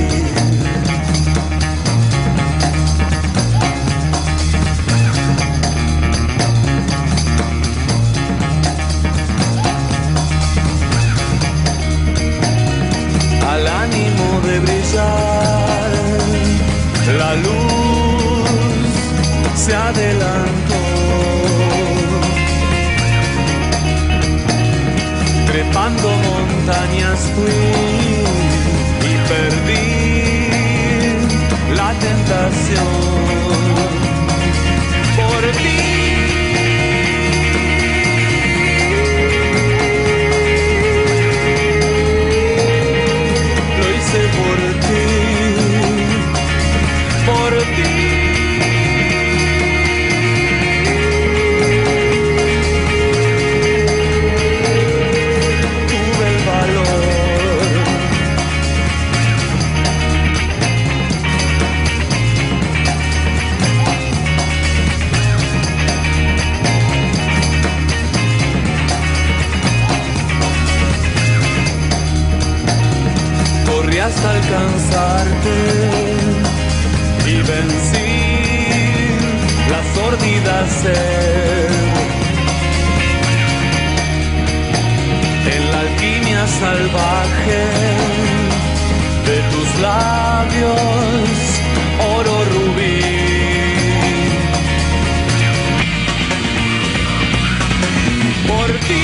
Al ánimo de brillar, la luz se adelantó. Trepando montañas fui y perdí la tentación por ti. Lo hice por ti, alcanzarte y vencí la sordida sed. En la alquimia salvaje de tus labios, oro rubí. Por ti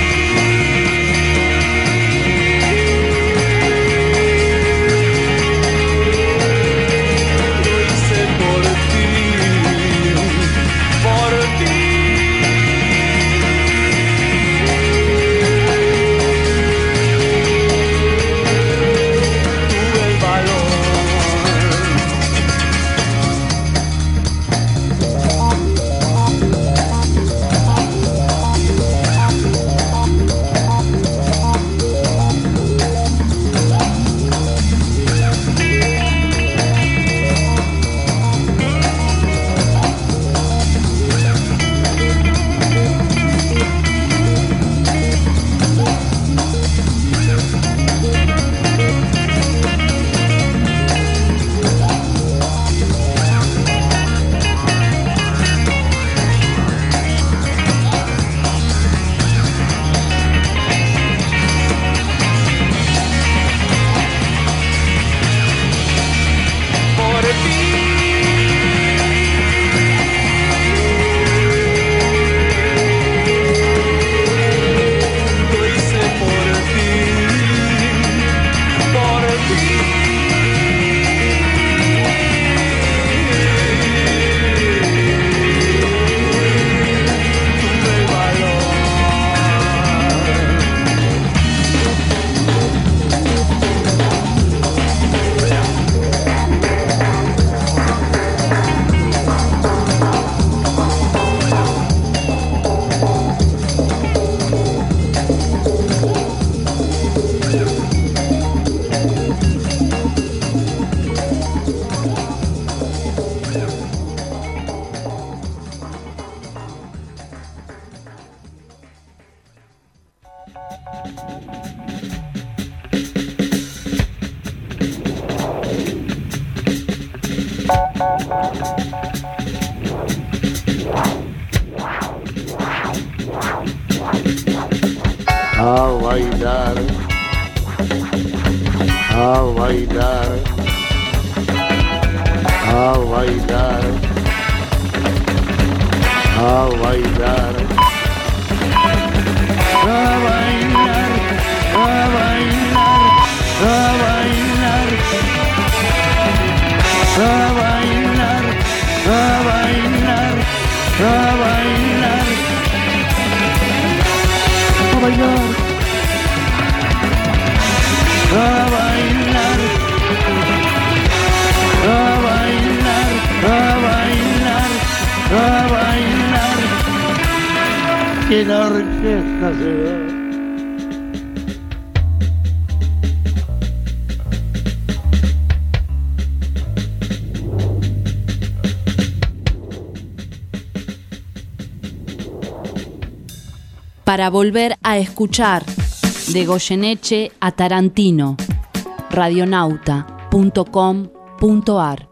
a bailar, a bailar, a bailar, a bailar, a bailar, a bailar, a bailar, a bailar, a bailar, a bailar, a bailar, a bailar, a bailar, a bailar, a bailar, que la orquesta se va. Para volver a escuchar de Goyeneche a Tarantino, radionauta punto com punto ar.